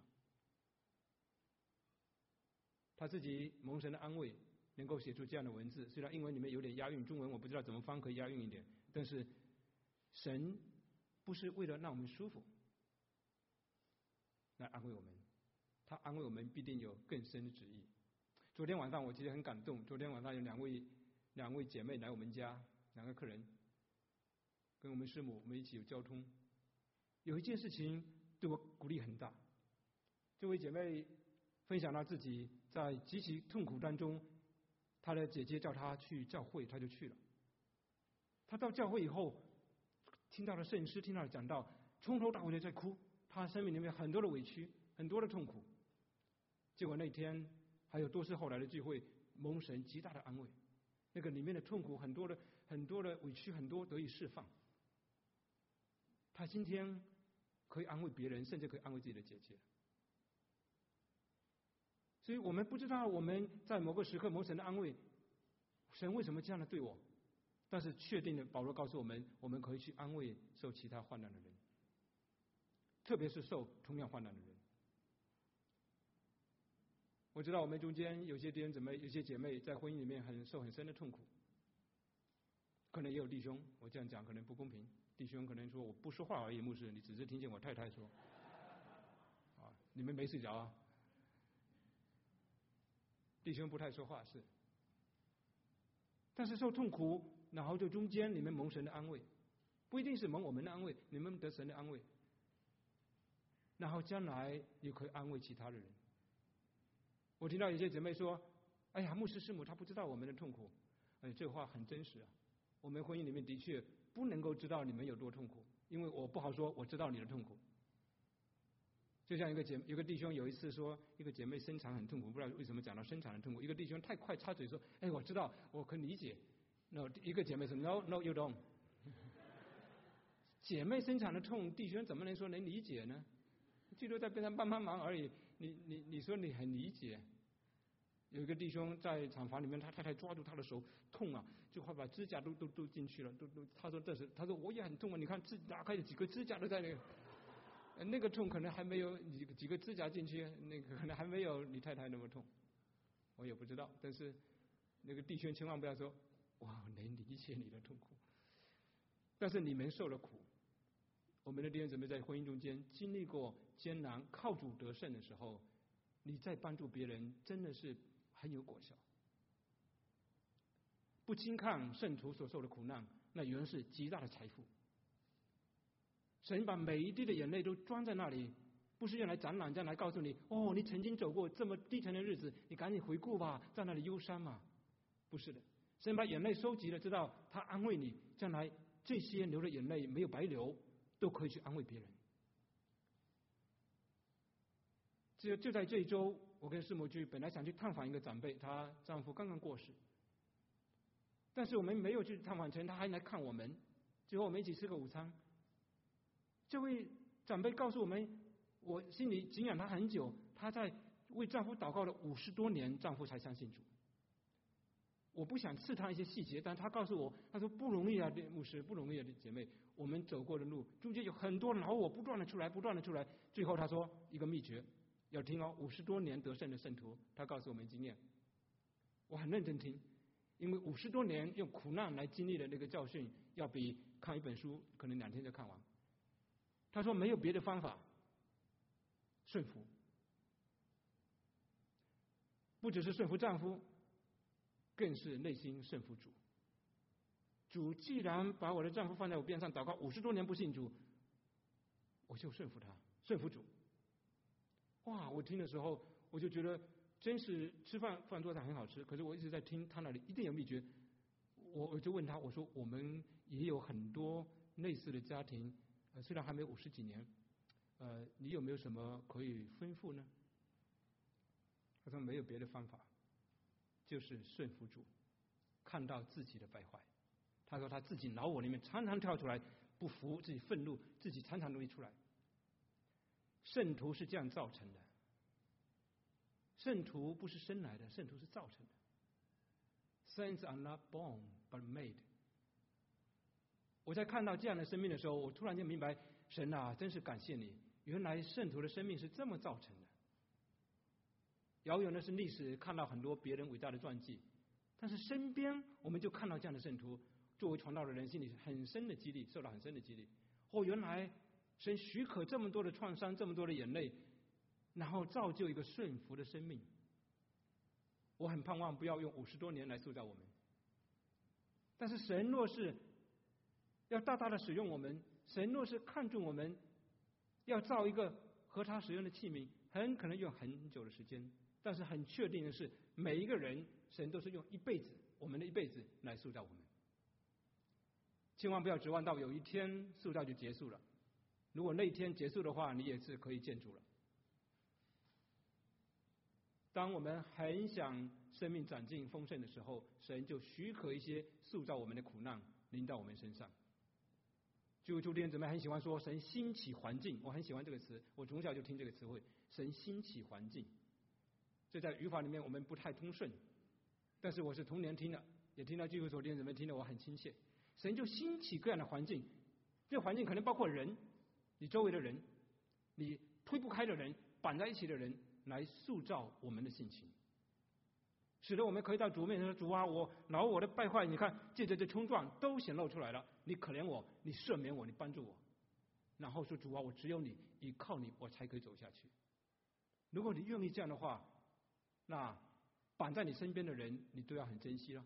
A: 他自己蒙神的安慰，能够写出这样的文字，虽然英文里面有点押韵，中文我不知道怎么翻可以押韵一点，但是神不是为了让我们舒服来安慰我们，他安慰我们必定有更深的旨意。昨天晚上我其实很感动，昨天晚上有两位两位姐妹来我们家，两个客人跟我们师母我们一起有交通，有一件事情对我鼓励很大。这位姐妹分享到自己在极其痛苦当中，她的姐姐叫她去教会，她就去了。她到教会以后，听到了圣诗，听到了讲道，从头到尾的在哭，她生命里面很多的委屈，很多的痛苦。结果那天还有多次后来的聚会，蒙神极大的安慰，那个里面的痛苦很多的很多的委屈很多得以释放。她今天可以安慰别人，甚至可以安慰自己的姐姐。所以我们不知道我们在某个时刻蒙神的安慰，神为什么这样的对我？但是确定的，保罗告诉我们，我们可以去安慰受其他患难的人，特别是受同样患难的人。我知道我们中间有些弟兄姊妹、有些姐妹在婚姻里面很受很深的痛苦，可能也有弟兄，我这样讲可能不公平，弟兄可能说我不说话而已，牧师，你只是听见我太太说，啊，你们没睡着啊？弟兄不太说话是，但是受痛苦，然后就中间你们蒙神的安慰，不一定是蒙我们的安慰，你们得神的安慰，然后将来也可以安慰其他的人。我听到有些姐妹说：“哎呀，牧师师母他不知道我们的痛苦。”哎，这话很真实啊。我们婚姻里面的确不能够知道你们有多痛苦，因为我不好说我知道你的痛苦。就像一个姐有个弟兄有一次说，一个姐妹生产很痛苦，不知道为什么讲到生产的痛苦，一个弟兄太快插嘴说：“哎，我知道，我可以理解。”那一个姐妹说 ：“No, no, you don't。”姐妹生产的痛，弟兄怎么能说能理解呢？最多在边上帮帮忙而已。你你你说你很理解？有一个弟兄在厂房里面，他太太抓住他的手，痛啊，就快把指甲都都都进去了，都都。他说这是，他说我也很痛啊，你看指打开有几个指甲都在那个。那个痛可能还没有几几个指甲进去，那个可能还没有你太太那么痛，我也不知道。但是那个弟兄千万不要说，哇，能理解你的痛苦。但是你们受了苦，我们的弟兄姊妹在婚姻中间经历过艰难，靠主得胜的时候，你在帮助别人真的是很有果效。不轻看圣徒所受的苦难，那原是极大的财富。神把每一滴的眼泪都装在那里，不是用来展览，这样来告诉你，哦，你曾经走过这么低沉的日子，你赶紧回顾吧，在那里忧伤嘛。不是的，神把眼泪收集了，知道他安慰你，将来这些流的眼泪没有白流，都可以去安慰别人。就就在这一周，我跟师母去本来想去探访一个长辈，她丈夫刚刚过世，但是我们没有去探访成，她还来看我们，最后我们一起吃个午餐。这位长辈告诉我们，我心里敬仰她很久，她在为丈夫祷告了五十多年，丈夫才相信主。我不想刺她一些细节，但她告诉我，她说不容易啊，牧师不容易啊，姐妹，我们走过的路中间有很多老我不断的出来，不断的出来。最后她说一个秘诀，要听哦，五十多年得胜的圣徒，她告诉我们经验，我很认真听，因为五十多年用苦难来经历的那个教训，要比看一本书可能两天就看完。他说没有别的方法，顺服，不只是顺服丈夫，更是内心顺服主。主既然把我的丈夫放在我边上祷告五十多年不信主，我就顺服他，顺服主。哇！我听的时候我就觉得真是吃饭饭桌上很好吃，可是我一直在听他那里一定有秘诀。我我就问他，我说我们也有很多类似的家庭。呃，虽然还没有五十几年，呃，你有没有什么可以吩咐呢？他说没有别的方法， 就是顺服主，看到自己的败坏。他说他自己老我里面常常跳出来，不服，自己愤怒，自己常常容易出来。圣徒是这样造成的，圣徒不是生来的，圣徒是造成的。Saints are not born but made。我在看到这样的生命的时候，我突然间明白，神啊，真是感谢你，原来圣徒的生命是这么造成的。遥远的是历史，看到很多别人伟大的传记，但是身边我们就看到这样的圣徒，作为传道的人心里很深的激励，受到很深的激励。哦，原来神许可这么多的创伤，这么多的眼泪，然后造就一个顺服的生命。我很盼望不要用五十多年来塑造我们，但是神若是要大大的使用我们，神若是看重我们，要造一个合他使用的器皿，很可能用很久的时间。但是很确定的是，每一个人神都是用一辈子，我们的一辈子来塑造我们。千万不要指望到有一天塑造就结束了，如果那一天结束的话，你也是可以建筑了。当我们很想生命长进丰盛的时候，神就许可一些塑造我们的苦难临到我们身上。就诸弟兄姊妹很喜欢说神兴起环境，我很喜欢这个词，我从小就听这个词汇，神兴起环境。这在语法里面我们不太通顺，但是我是童年听的，也听到基督徒弟兄姊妹听得我很亲切。神就兴起各样的环境，这个环境可能包括人，你周围的人，你推不开的人，绑在一起的人，来塑造我们的性情，使得我们可以到主面前说：主啊，我老我的败坏，你看借着这冲撞都显露出来了，你可怜我，你赦免我，你帮助我。然后说：主啊，我只有你，依靠你，我才可以走下去。如果你愿意这样的话，那绑在你身边的人，你都要很珍惜了。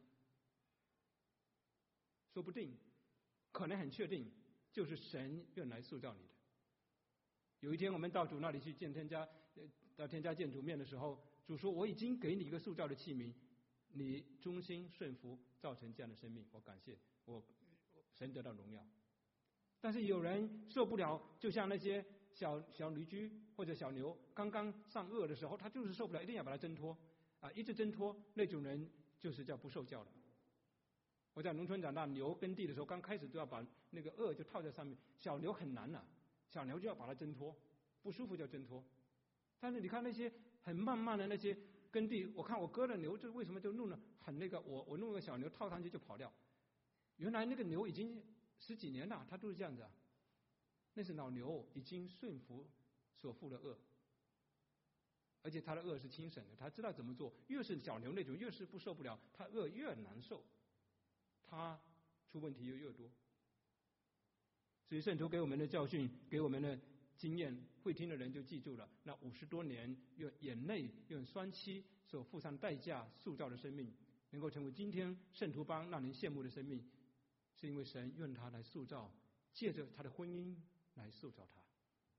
A: 说不定，可能很确定，就是神愿来塑造你的。有一天我们到主那里去见天家，到天家见主面的时候，主说：我已经给你一个塑造的器皿，你忠心顺服，造成这样的生命，我感谢我，神得到荣耀。但是有人受不了，就像那些小小驴驹或者小牛刚刚上轭的时候，他就是受不了，一定要把它挣脱啊，一直挣脱，那种人就是叫不受教的。我在农村长大，牛耕地的时候，刚开始都要把那个轭就套在上面，小牛很难啊，小牛就要把它挣脱，不舒服就挣脱。但是你看那些很慢慢的那些耕地，我看我割的牛，这为什么就弄得很那个？我我弄个小牛套上去就跑掉，原来那个牛已经十几年了，它都是这样子啊。那是老牛已经顺服所负的恶，而且它的恶是轻省的，它知道怎么做。越是小牛那种，越是不受不了，它恶越难受，它出问题又越多。所以圣徒给我们的教训，给我们的经验，会听的人就记住了。那五十多年用眼泪、用双膝所付上代价塑造的生命，能够成为今天圣徒帮让人羡慕的生命，是因为神用它来塑造，借着他的婚姻来塑造他。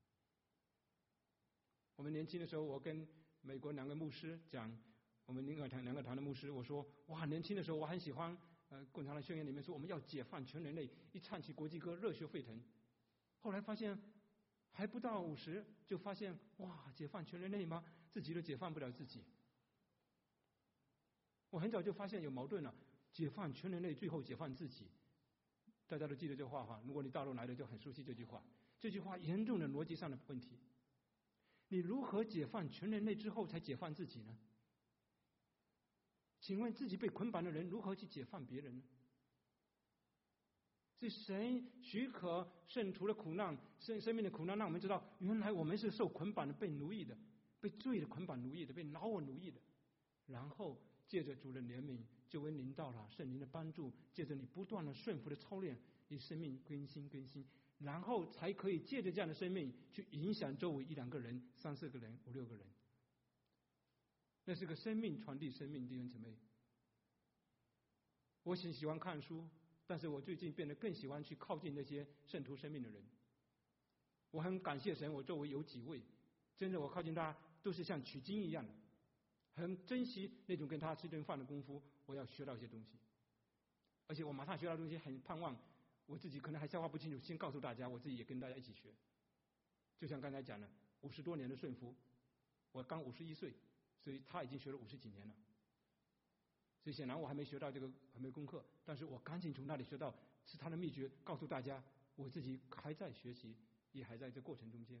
A: 我们年轻的时候，我跟美国两个牧师讲，我们灵尔堂两个堂的牧师，我说：哇，年轻的时候我很喜欢。呃，共产党宣言里面说我们要解放全人类，一唱起国际歌，热血沸腾。后来发现还不到五十，就发现哇，解放全人类吗？自己都解放不了自己。我很早就发现有矛盾了，解放全人类，最后解放自己。大家都记得这话哈，如果你大陆来的就很熟悉这句话。这句话严重的逻辑上的问题。你如何解放全人类之后才解放自己呢？请问自己被捆绑的人如何去解放别人呢？所以神许可圣徒的苦难，生生命的苦难，让我们知道，原来我们是受捆绑的，被奴役的，被罪的捆绑奴役的，被老我奴役的。然后借着主的怜悯，就会临到了圣灵的帮助，借着你不断的顺服的操练，你生命更新更新，然后才可以借着这样的生命去影响周围一两个人、三四个人、五六个人。那是个生命传递生命，弟兄姊妹。我很喜欢看书，但是我最近变得更喜欢去靠近那些圣徒生命的人。我很感谢神，我周围有几位，真的我靠近他都是像取经一样的，很珍惜那种跟他吃顿饭的功夫，我要学到一些东西。而且我马上学到东西，很盼望我自己可能还消化不清楚，先告诉大家，我自己也跟大家一起学。就像刚才讲的，五十多年的顺服，我刚五十一岁。所以他已经学了五十几年了。 所以显然我还没学到这个还没功课，但是我赶紧从那里学到是他的秘诀，告诉大家，我自己还在学习，也还在这过程中间。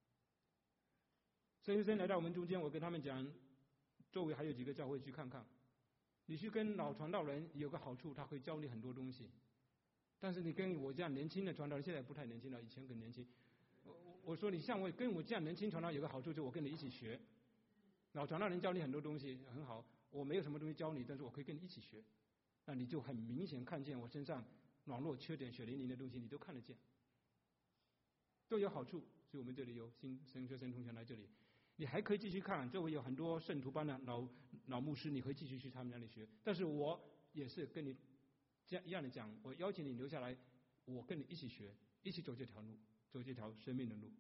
A: 神医生来到我们中间，我跟他们讲，周围还有几个教会去看看。你去跟老传道人有个好处，他会教你很多东西。但是你跟我这样年轻的传道人，现在不太年轻了，以前更年轻。我我说你像我跟我这样年轻传道有个好处，就我跟你一起学。老传道人教你很多东西很好，我没有什么东西教你，但是我可以跟你一起学。那你就很明显看见我身上软弱、缺点、血淋淋的东西，你都看得见，都有好处。所以我们这里有新神学生同学来这里。你还可以继续看，周围有很多圣徒班的老老牧师，你可以继续去他们那里学。但是我也是跟你这样一样的讲，我邀请你留下来，我跟你一起学，一起走这条路，走这条生命的路。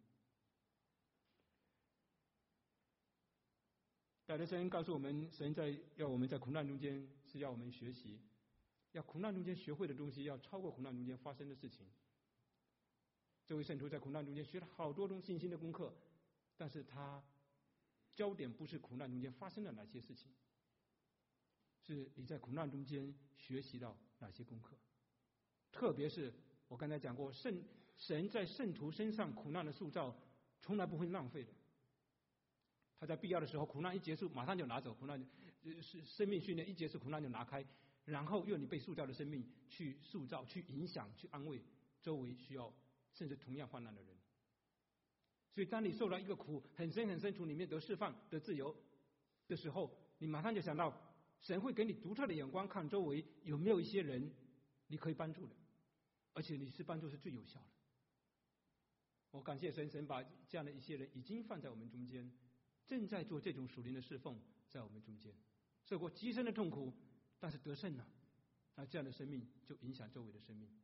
A: 大的神告诉我们，神在要我们在苦难中间是要我们学习，要苦难中间学会的东西，要超过苦难中间发生的事情。这位圣徒在苦难中间学了好多种信心的功课，但是他焦点不是苦难中间发生了哪些事情，是你在苦难中间学习到哪些功课。特别是我刚才讲过，圣神在圣徒身上苦难的塑造从来不会浪费的。他在必要的时候，苦难一结束马上就拿走，苦难是生命训练一结束，苦难就拿开，然后用你被塑造的生命去塑造、去影响、去安慰周围需要甚至同样患难的人。所以当你受到一个苦很深很深，从里面得释放得自由的时候，你马上就想到神会给你独特的眼光，看周围有没有一些人你可以帮助的，而且你是帮助是最有效的。我感谢神，神把这样的一些人已经放在我们中间，正在做这种属灵的侍奉，在我们中间受过极深的痛苦，但是得胜了，那这样的生命就影响周围的生命。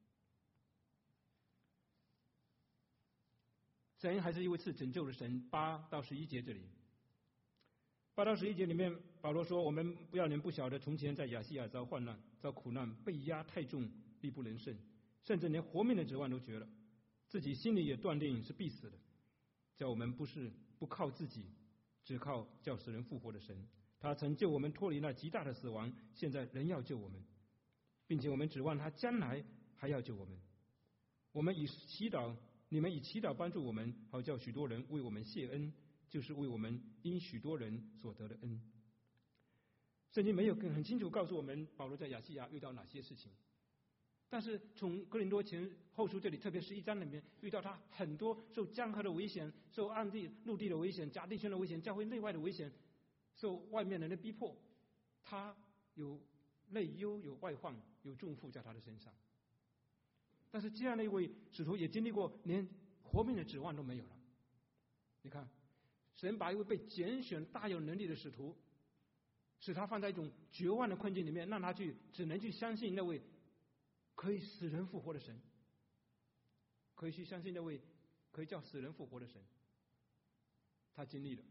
A: 神还是一位赐拯救的神。八到十一节这里，八到十一节里面，保罗说：“我们不要连不晓得，从前在亚细亚遭患难、遭苦难，被压太重，力不能胜，甚至连活命的指望都绝了，自己心里也断定是必死的。叫我们不是不靠自己，只靠叫死人复活的神。他曾救我们脱离那极大的死亡，现在仍要救我们，并且我们指望他将来还要救我们。我们以祈祷。”你们以祈祷帮助我们，好叫许多人为我们谢恩，就是为我们因许多人所得的恩。圣经没有很清楚告诉我们保罗在亚细亚遇到哪些事情，但是从哥林多前后书这里，特别是一章里面遇到他很多受江河的危险，受暗地陆地的危险，假弟兄的危险，教会内外的危险，受外面人的逼迫，他有内忧，有外患，有重负在他的身上。但是这样的一位使徒也经历过连活命的指望都没有了。你看，神把一位被拣选大有能力的使徒，使他放在一种绝望的困境里面，让他去只能去相信那位可以使人复活的神，可以去相信那位可以叫死人复活的神。他经历了，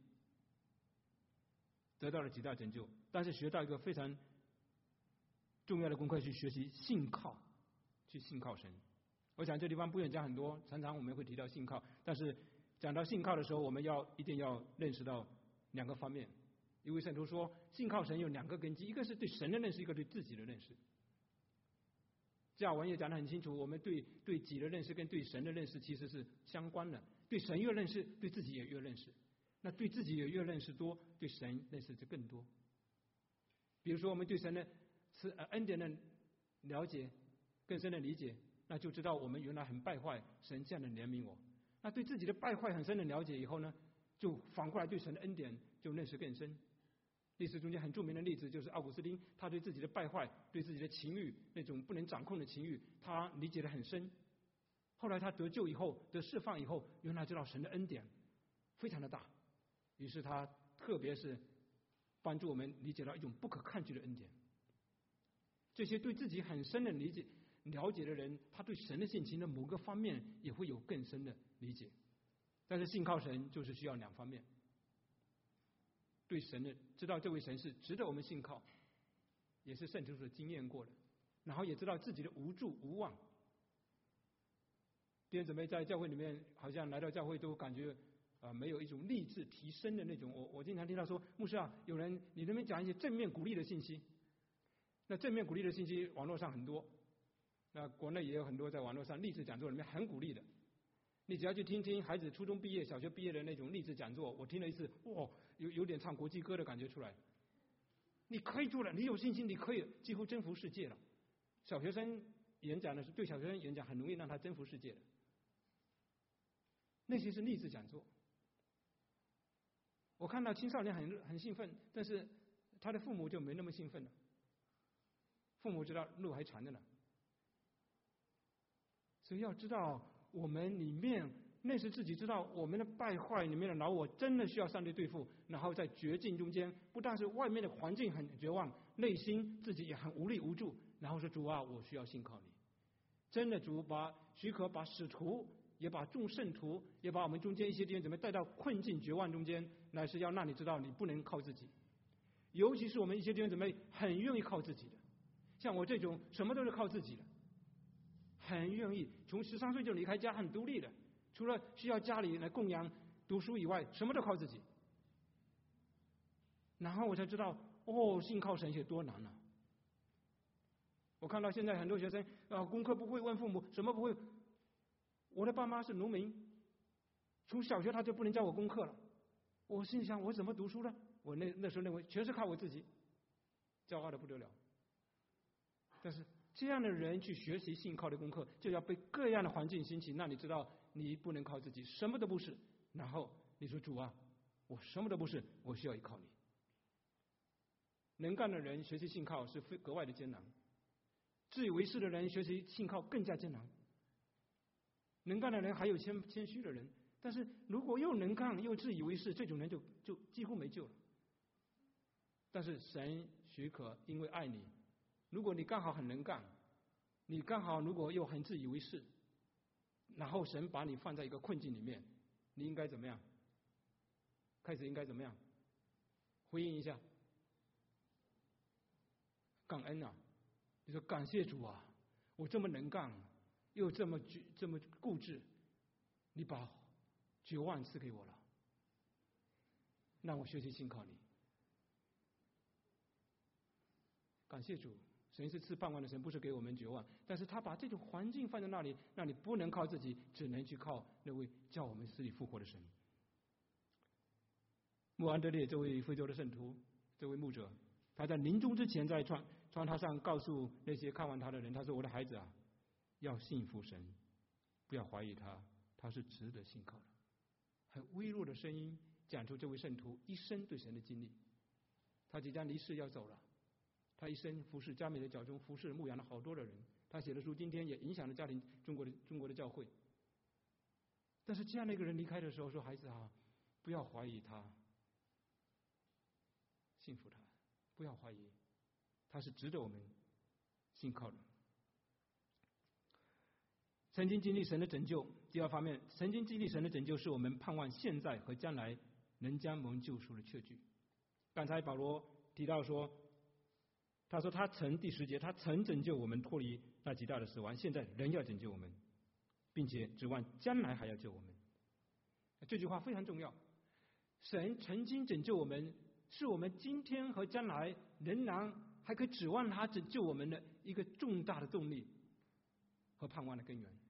A: 得到了极大拯救，但是学到一个非常重要的功课，去学习信靠，去信靠神。我想这地方不愿讲很多，常常我们会提到信靠，但是讲到信靠的时候，我们要一定要认识到两个方面。一位圣徒说，信靠神有两个根基，一个是对神的认识，一个对自己的认识。加尔文也讲得很清楚，我们对对己的认识跟对神的认识其实是相关的，对神越认识，对自己也越认识。那对自己也越认识多，对神认识就更多。比如说，我们对神的是恩典的了解，更深的理解，那就知道我们原来很败坏，神这样的怜悯我。那对自己的败坏很深的了解以后呢，就反过来对神的恩典就认识更深。历史中间很著名的例子就是奥古斯丁，他对自己的败坏，对自己的情欲，那种不能掌控的情欲，他理解得很深。后来他得救以后，得释放以后，原来知道神的恩典非常的大，于是他特别是帮助我们理解到一种不可抗拒的恩典。这些对自己很深的理解了解的人，他对神的性情的某个方面也会有更深的理解。但是信靠神就是需要两方面，对神的知道这位神是值得我们信靠，也是圣徒所经验过的，然后也知道自己的无助无望。弟兄姊妹在教会里面，好像来到教会都感觉啊、呃、没有一种励志提升的那种。我我经常听到说，牧师啊，有人你能不能讲一些正面鼓励的信息？ 那正面鼓励的信息网络上很多，那国内也有很多在网络上励志讲座里面很鼓励的。你只要去听听孩子初中毕业、小学毕业的那种励志讲座，我听了一次，哇，有有点唱国际歌的感觉出来。你可以做了，你有信心，你可以几乎征服世界了。小学生演讲的是对小学生演讲很容易让他征服世界的，那些是励志讲座。我看到青少年很很兴奋，但是他的父母就没那么兴奋了。父母知道路还长着呢，所以要知道我们里面那是自己知道我们的败坏里面的老我真的需要上帝对付，然后在绝境中间，不但是外面的环境很绝望，内心自己也很无力无助，然后说主啊，我需要信靠你。真的主把许可把使徒也把众圣徒也把我们中间一些弟兄姊妹带到困境绝望中间，乃是要让你知道你不能靠自己，尤其是我们一些弟兄姊妹很愿意靠自己的，像我这种什么都是靠自己的，很愿意从十三岁就离开家，很独立的，除了需要家里来供养读书以外，什么都靠自己。然后我才知道，哦，信靠神有多难啊！我看到现在很多学生啊，功课不会，问父母什么不会。我的爸妈是农民，从小学他就不能教我功课了。我心想，我怎么读书呢？我那那时候认为全是靠我自己，骄傲的不得了。但是这样的人去学习信靠的功课，就要被各样的环境兴起，让你知道你不能靠自己，什么都不是。然后你说主啊，我什么都不是，我需要依靠你。能干的人学习信靠是格外的艰难，自以为是的人学习信靠更加艰难。能干的人还有谦谦虚的人，但是如果又能干又自以为是，这种人就就几乎没救了。但是神许可，因为爱你，如果你刚好很能干，你刚好如果又很自以为是，然后神把你放在一个困境里面，你应该怎么样？开始应该怎么样？回应一下，感恩啊！你说感谢主啊，我这么能干，又这么这么固执，你把绝望赐给我了，让我学习信靠你。感谢主，神是赐盼望的神，不是给我们绝望，但是他把这种环境放在那里，让你不能靠自己，只能去靠那位叫我们死里复活的神。穆安德烈这位非洲的圣徒，这位牧者，他在临终之前在窗窗台上告诉那些看望他的人，他说：“我的孩子啊，要信服神，不要怀疑他，他是值得信靠的。”很微弱的声音讲出这位圣徒一生对神的经历。他即将离世要走了，他一生服侍佳美的脚中，服侍牧养了好多的人。他写的书今天也影响了家庭中国的中国的教会。但是这样的一个人离开的时候说：“孩子啊，不要怀疑他，信服他，不要怀疑，他是值得我们信靠的。”曾经经历神的拯救，第二方面，曾经经历神的拯救是我们盼望现在和将来能将蒙救赎的确据。刚才保罗提到说，他说他曾第十节，他曾拯救我们脱离那极大的死亡，现在仍要拯救我们，并且指望将来还要救我们。这句话非常重要。神曾经拯救我们，是我们今天和将来仍然还可以指望他拯救我们的一个重大的动力和盼望的根源。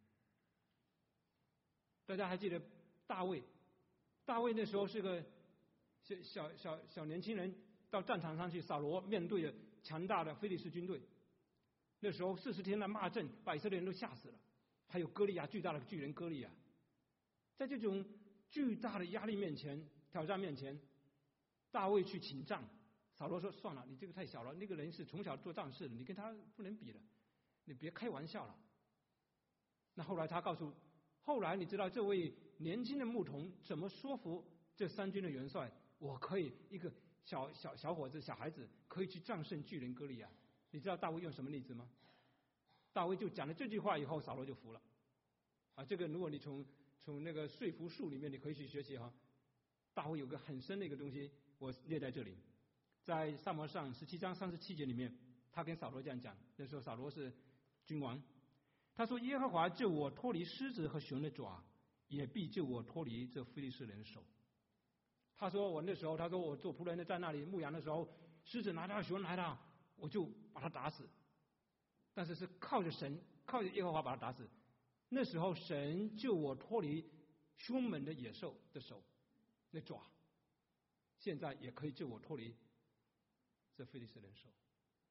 A: 大家还记得大卫？大卫那时候是个小小小小年轻人，到战场上去，扫罗面对着强大的非利士军队，那时候四十天的骂阵，把以色列人都吓死了。还有歌利亚，巨大的巨人歌利亚，在这种巨大的压力面前、挑战面前，大卫去请战。扫罗说：“算了，你这个太小了，那个人是从小做战士的，你跟他不能比的，你别开玩笑了。”那后来他告诉，后来你知道这位年轻的牧童怎么说服这三军的元帅？我可以一个小小小伙子、小孩子可以去战胜巨人歌利亚。你知道大卫用什么例子吗？大卫就讲了这句话以后，扫罗就服了。啊，这个如果你从从那个说服术里面，你可以去学习哈。大卫有个很深的一个东西，我列在这里，在撒母耳上十七章三十七节里面，他跟扫罗这样讲。那时候扫罗是君王，他说：“耶和华救我脱离狮子和熊的爪，也必救我脱离这非利士人的手。”他说：“我那时候，他说我做仆人的在那里牧羊的时候，狮子来了，熊来了， 我就把他打死。但是是靠着神，靠着耶和华把他打死。那时候神救我脱离凶猛的野兽的手，那爪，现在也可以救我脱离这非利士人手。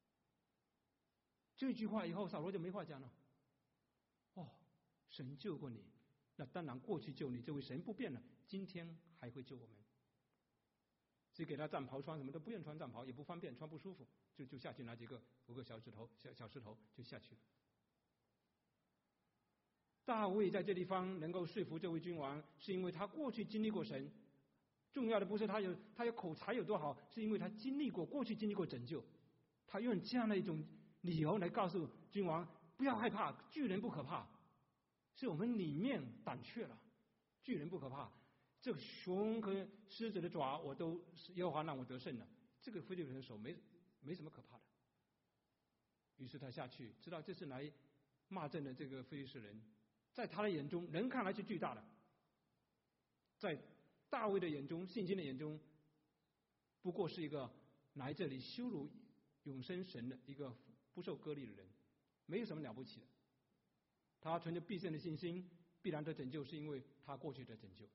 A: 这句话以后，扫罗就没话讲了。哦，神救过你，那当然过去救你这位神不变了，今天还会救我们。只给他战袍穿，什么都不愿穿战袍，也不方便穿，不舒服，就就下去拿几个五个小石头小小石头就下去了。大卫在这地方能够说服这位君王，是因为他过去经历过神。重要的不是他有他有口才有多好，是因为他经历过过去经历过拯救。他用这样的一种理由来告诉君王，不要害怕，巨人不可怕，是我们里面胆怯了。巨人不可怕，这个熊和狮子的爪我都耶和华让我得胜了，这个非利士人手没没什么可怕的。于是他下去，知道这是来骂阵的这个非利士人，在他的眼中人看来是巨大的，在大卫的眼中，信心的眼中，不过是一个来这里羞辱永生神的一个不受割礼的人，没有什么了不起的。他存着必胜的信心，必然得拯救，是因为他过去的拯救。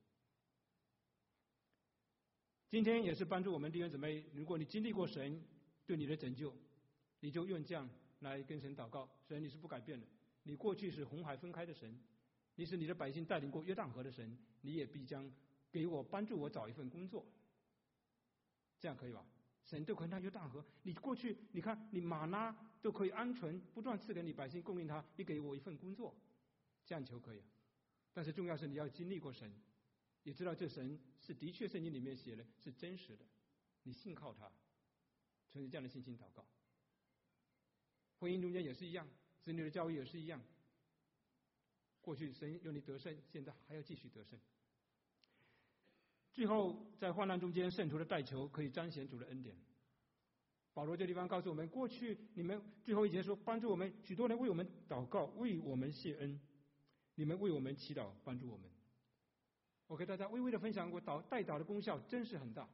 A: 今天也是帮助我们弟兄姊妹，如果你经历过神对你的拯救，你就用这样来跟神祷告。神，你是不改变的，你过去是红海分开的神，你是你的百姓带领过约旦河的神，你也必将给我帮助我找一份工作。这样可以吧？神都可以让约旦河，你过去你看你玛拿都可以鹌鹑不断赐给你百姓供应他，你给我一份工作，这样求可以。但是重要是你要经历过神，也知道这神是的确圣经里面写的是真实的，你信靠他，存着这样的信心祷告。婚姻中间也是一样，子女的教育也是一样。过去神有你得胜，现在还要继续得胜。最后，在患难中间，圣徒的代求可以彰显主的恩典。保罗这地方告诉我们，过去你们最后一节说，帮助我们，许多人为我们祷告，为我们谢恩，你们为我们祈祷，帮助我们。我给大家微微的分享过，祷代祷的功效真是很大。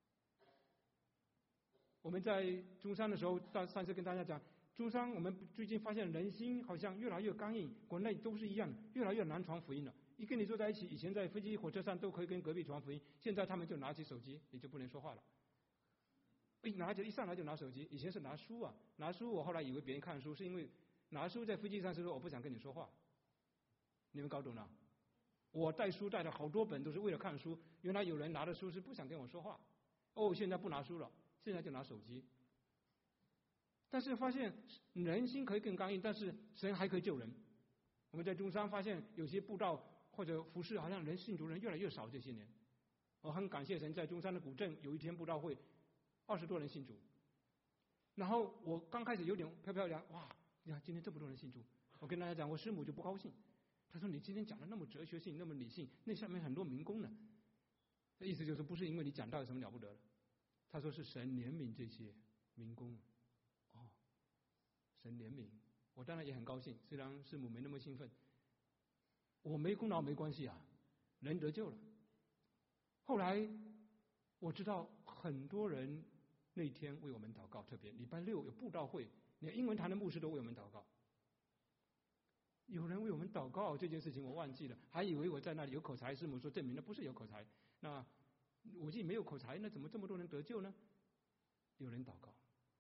A: 我们在中山的时候，上上次跟大家讲，中山我们最近发现人心好像越来越刚硬，国内都是一样，越来越难传福音了。一跟你坐在一起，以前在飞机火车上都可以跟隔壁传福音，现在他们就拿起手机，你就不能说话了。一拿着一上来就拿手机，以前是拿书啊，拿书我后来以为别人看书，是因为拿书在飞机上是说我不想跟你说话。你们搞懂了？我带书带了好多本都是为了看书，原来有人拿着书是不想跟我说话。哦，现在不拿书了，现在就拿手机。但是发现人心可以更刚硬，但是神还可以救人。我们在中山发现有些布道或者服饰，好像人信主人越来越少。这些年，我很感谢神，在中山的古镇有一天布道会，二十多人信主。然后我刚开始有点飘飘然，哇，你看今天这么多人信主，我跟大家讲，我师母就不高兴，她说你今天讲的那么哲学性，那么理性，那下面很多民工呢。这意思就是不是因为你讲道有什么了不得的，她说是神怜悯这些民工。哦，神怜悯，我当然也很高兴，虽然师母没那么兴奋。我没功劳没关系啊，人得救了。后来我知道很多人那天为我们祷告，特别礼拜六有布道会，连英文堂的牧师都为我们祷告。有人为我们祷告这件事情我忘记了，还以为我在那里有口才，师母说证明了不是有口才。那我既没有口才，那怎么这么多人得救呢？有人祷告。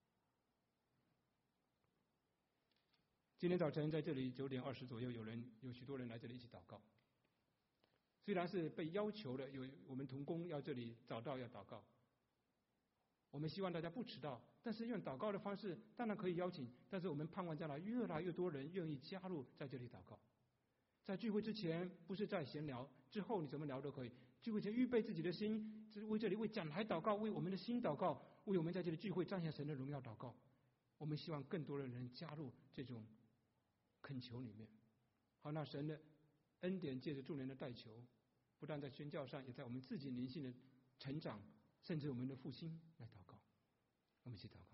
A: 今天早晨在这里九点二十左右，有人有许多人来这里一起祷告。虽然是被要求的，有我们同工要这里早到要祷告。我们希望大家不迟到，但是用祷告的方式当然可以邀请，但是我们盼望将来越来越多人愿意加入在这里祷告。在聚会之前不是在闲聊，之后你怎么聊都可以。聚会前预备自己的心，为这里为讲台祷告，为我们的心祷告，为我们在这里聚会彰显神的荣耀祷告。我们希望更多的人加入这种恳求里面，好，那神的恩典借着众人的代求，不但在宣教上，也在我们自己灵性的成长，甚至我们的复兴来祷告。我们一起祷告。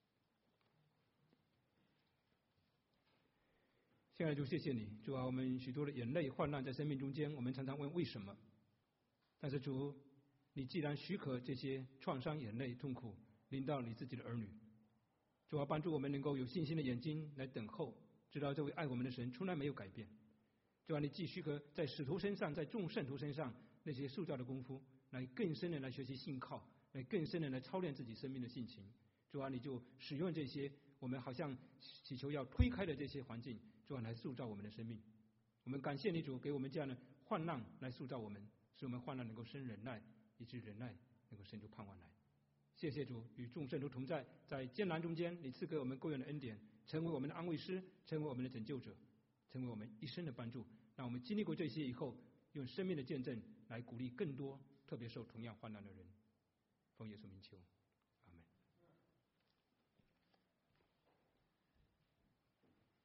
A: 现在主，谢谢你，主啊，我们许多的眼泪患难在生命中间，我们常常问为什么，但是主，你既然许可这些创伤、眼泪、痛苦临到你自己的儿女， 主啊，帮助我们能够有信心的眼睛来等候，知道这位爱我们的神从来没有改变。主啊，你继续和在使徒身上，在众圣徒身上那些塑造的功夫，来更深的来学习信靠，来更深的来操练自己生命的性情。主啊，你就使用这些我们好像祈求要推开的这些环境，主啊，来塑造我们的生命。我们感谢你，主，给我们这样的患难来塑造我们，使我们患难能够生忍耐，以致忍耐能够生出盼望来。谢谢主，与众圣徒同在，在艰难中间，你赐给我们够用的恩典，成为我们的安慰师，成为我们的拯救者，成为我们一生的帮助。让我们经历过这些以后，用生命的见证来鼓励更多特别受同样患难的人。奉耶稣名求。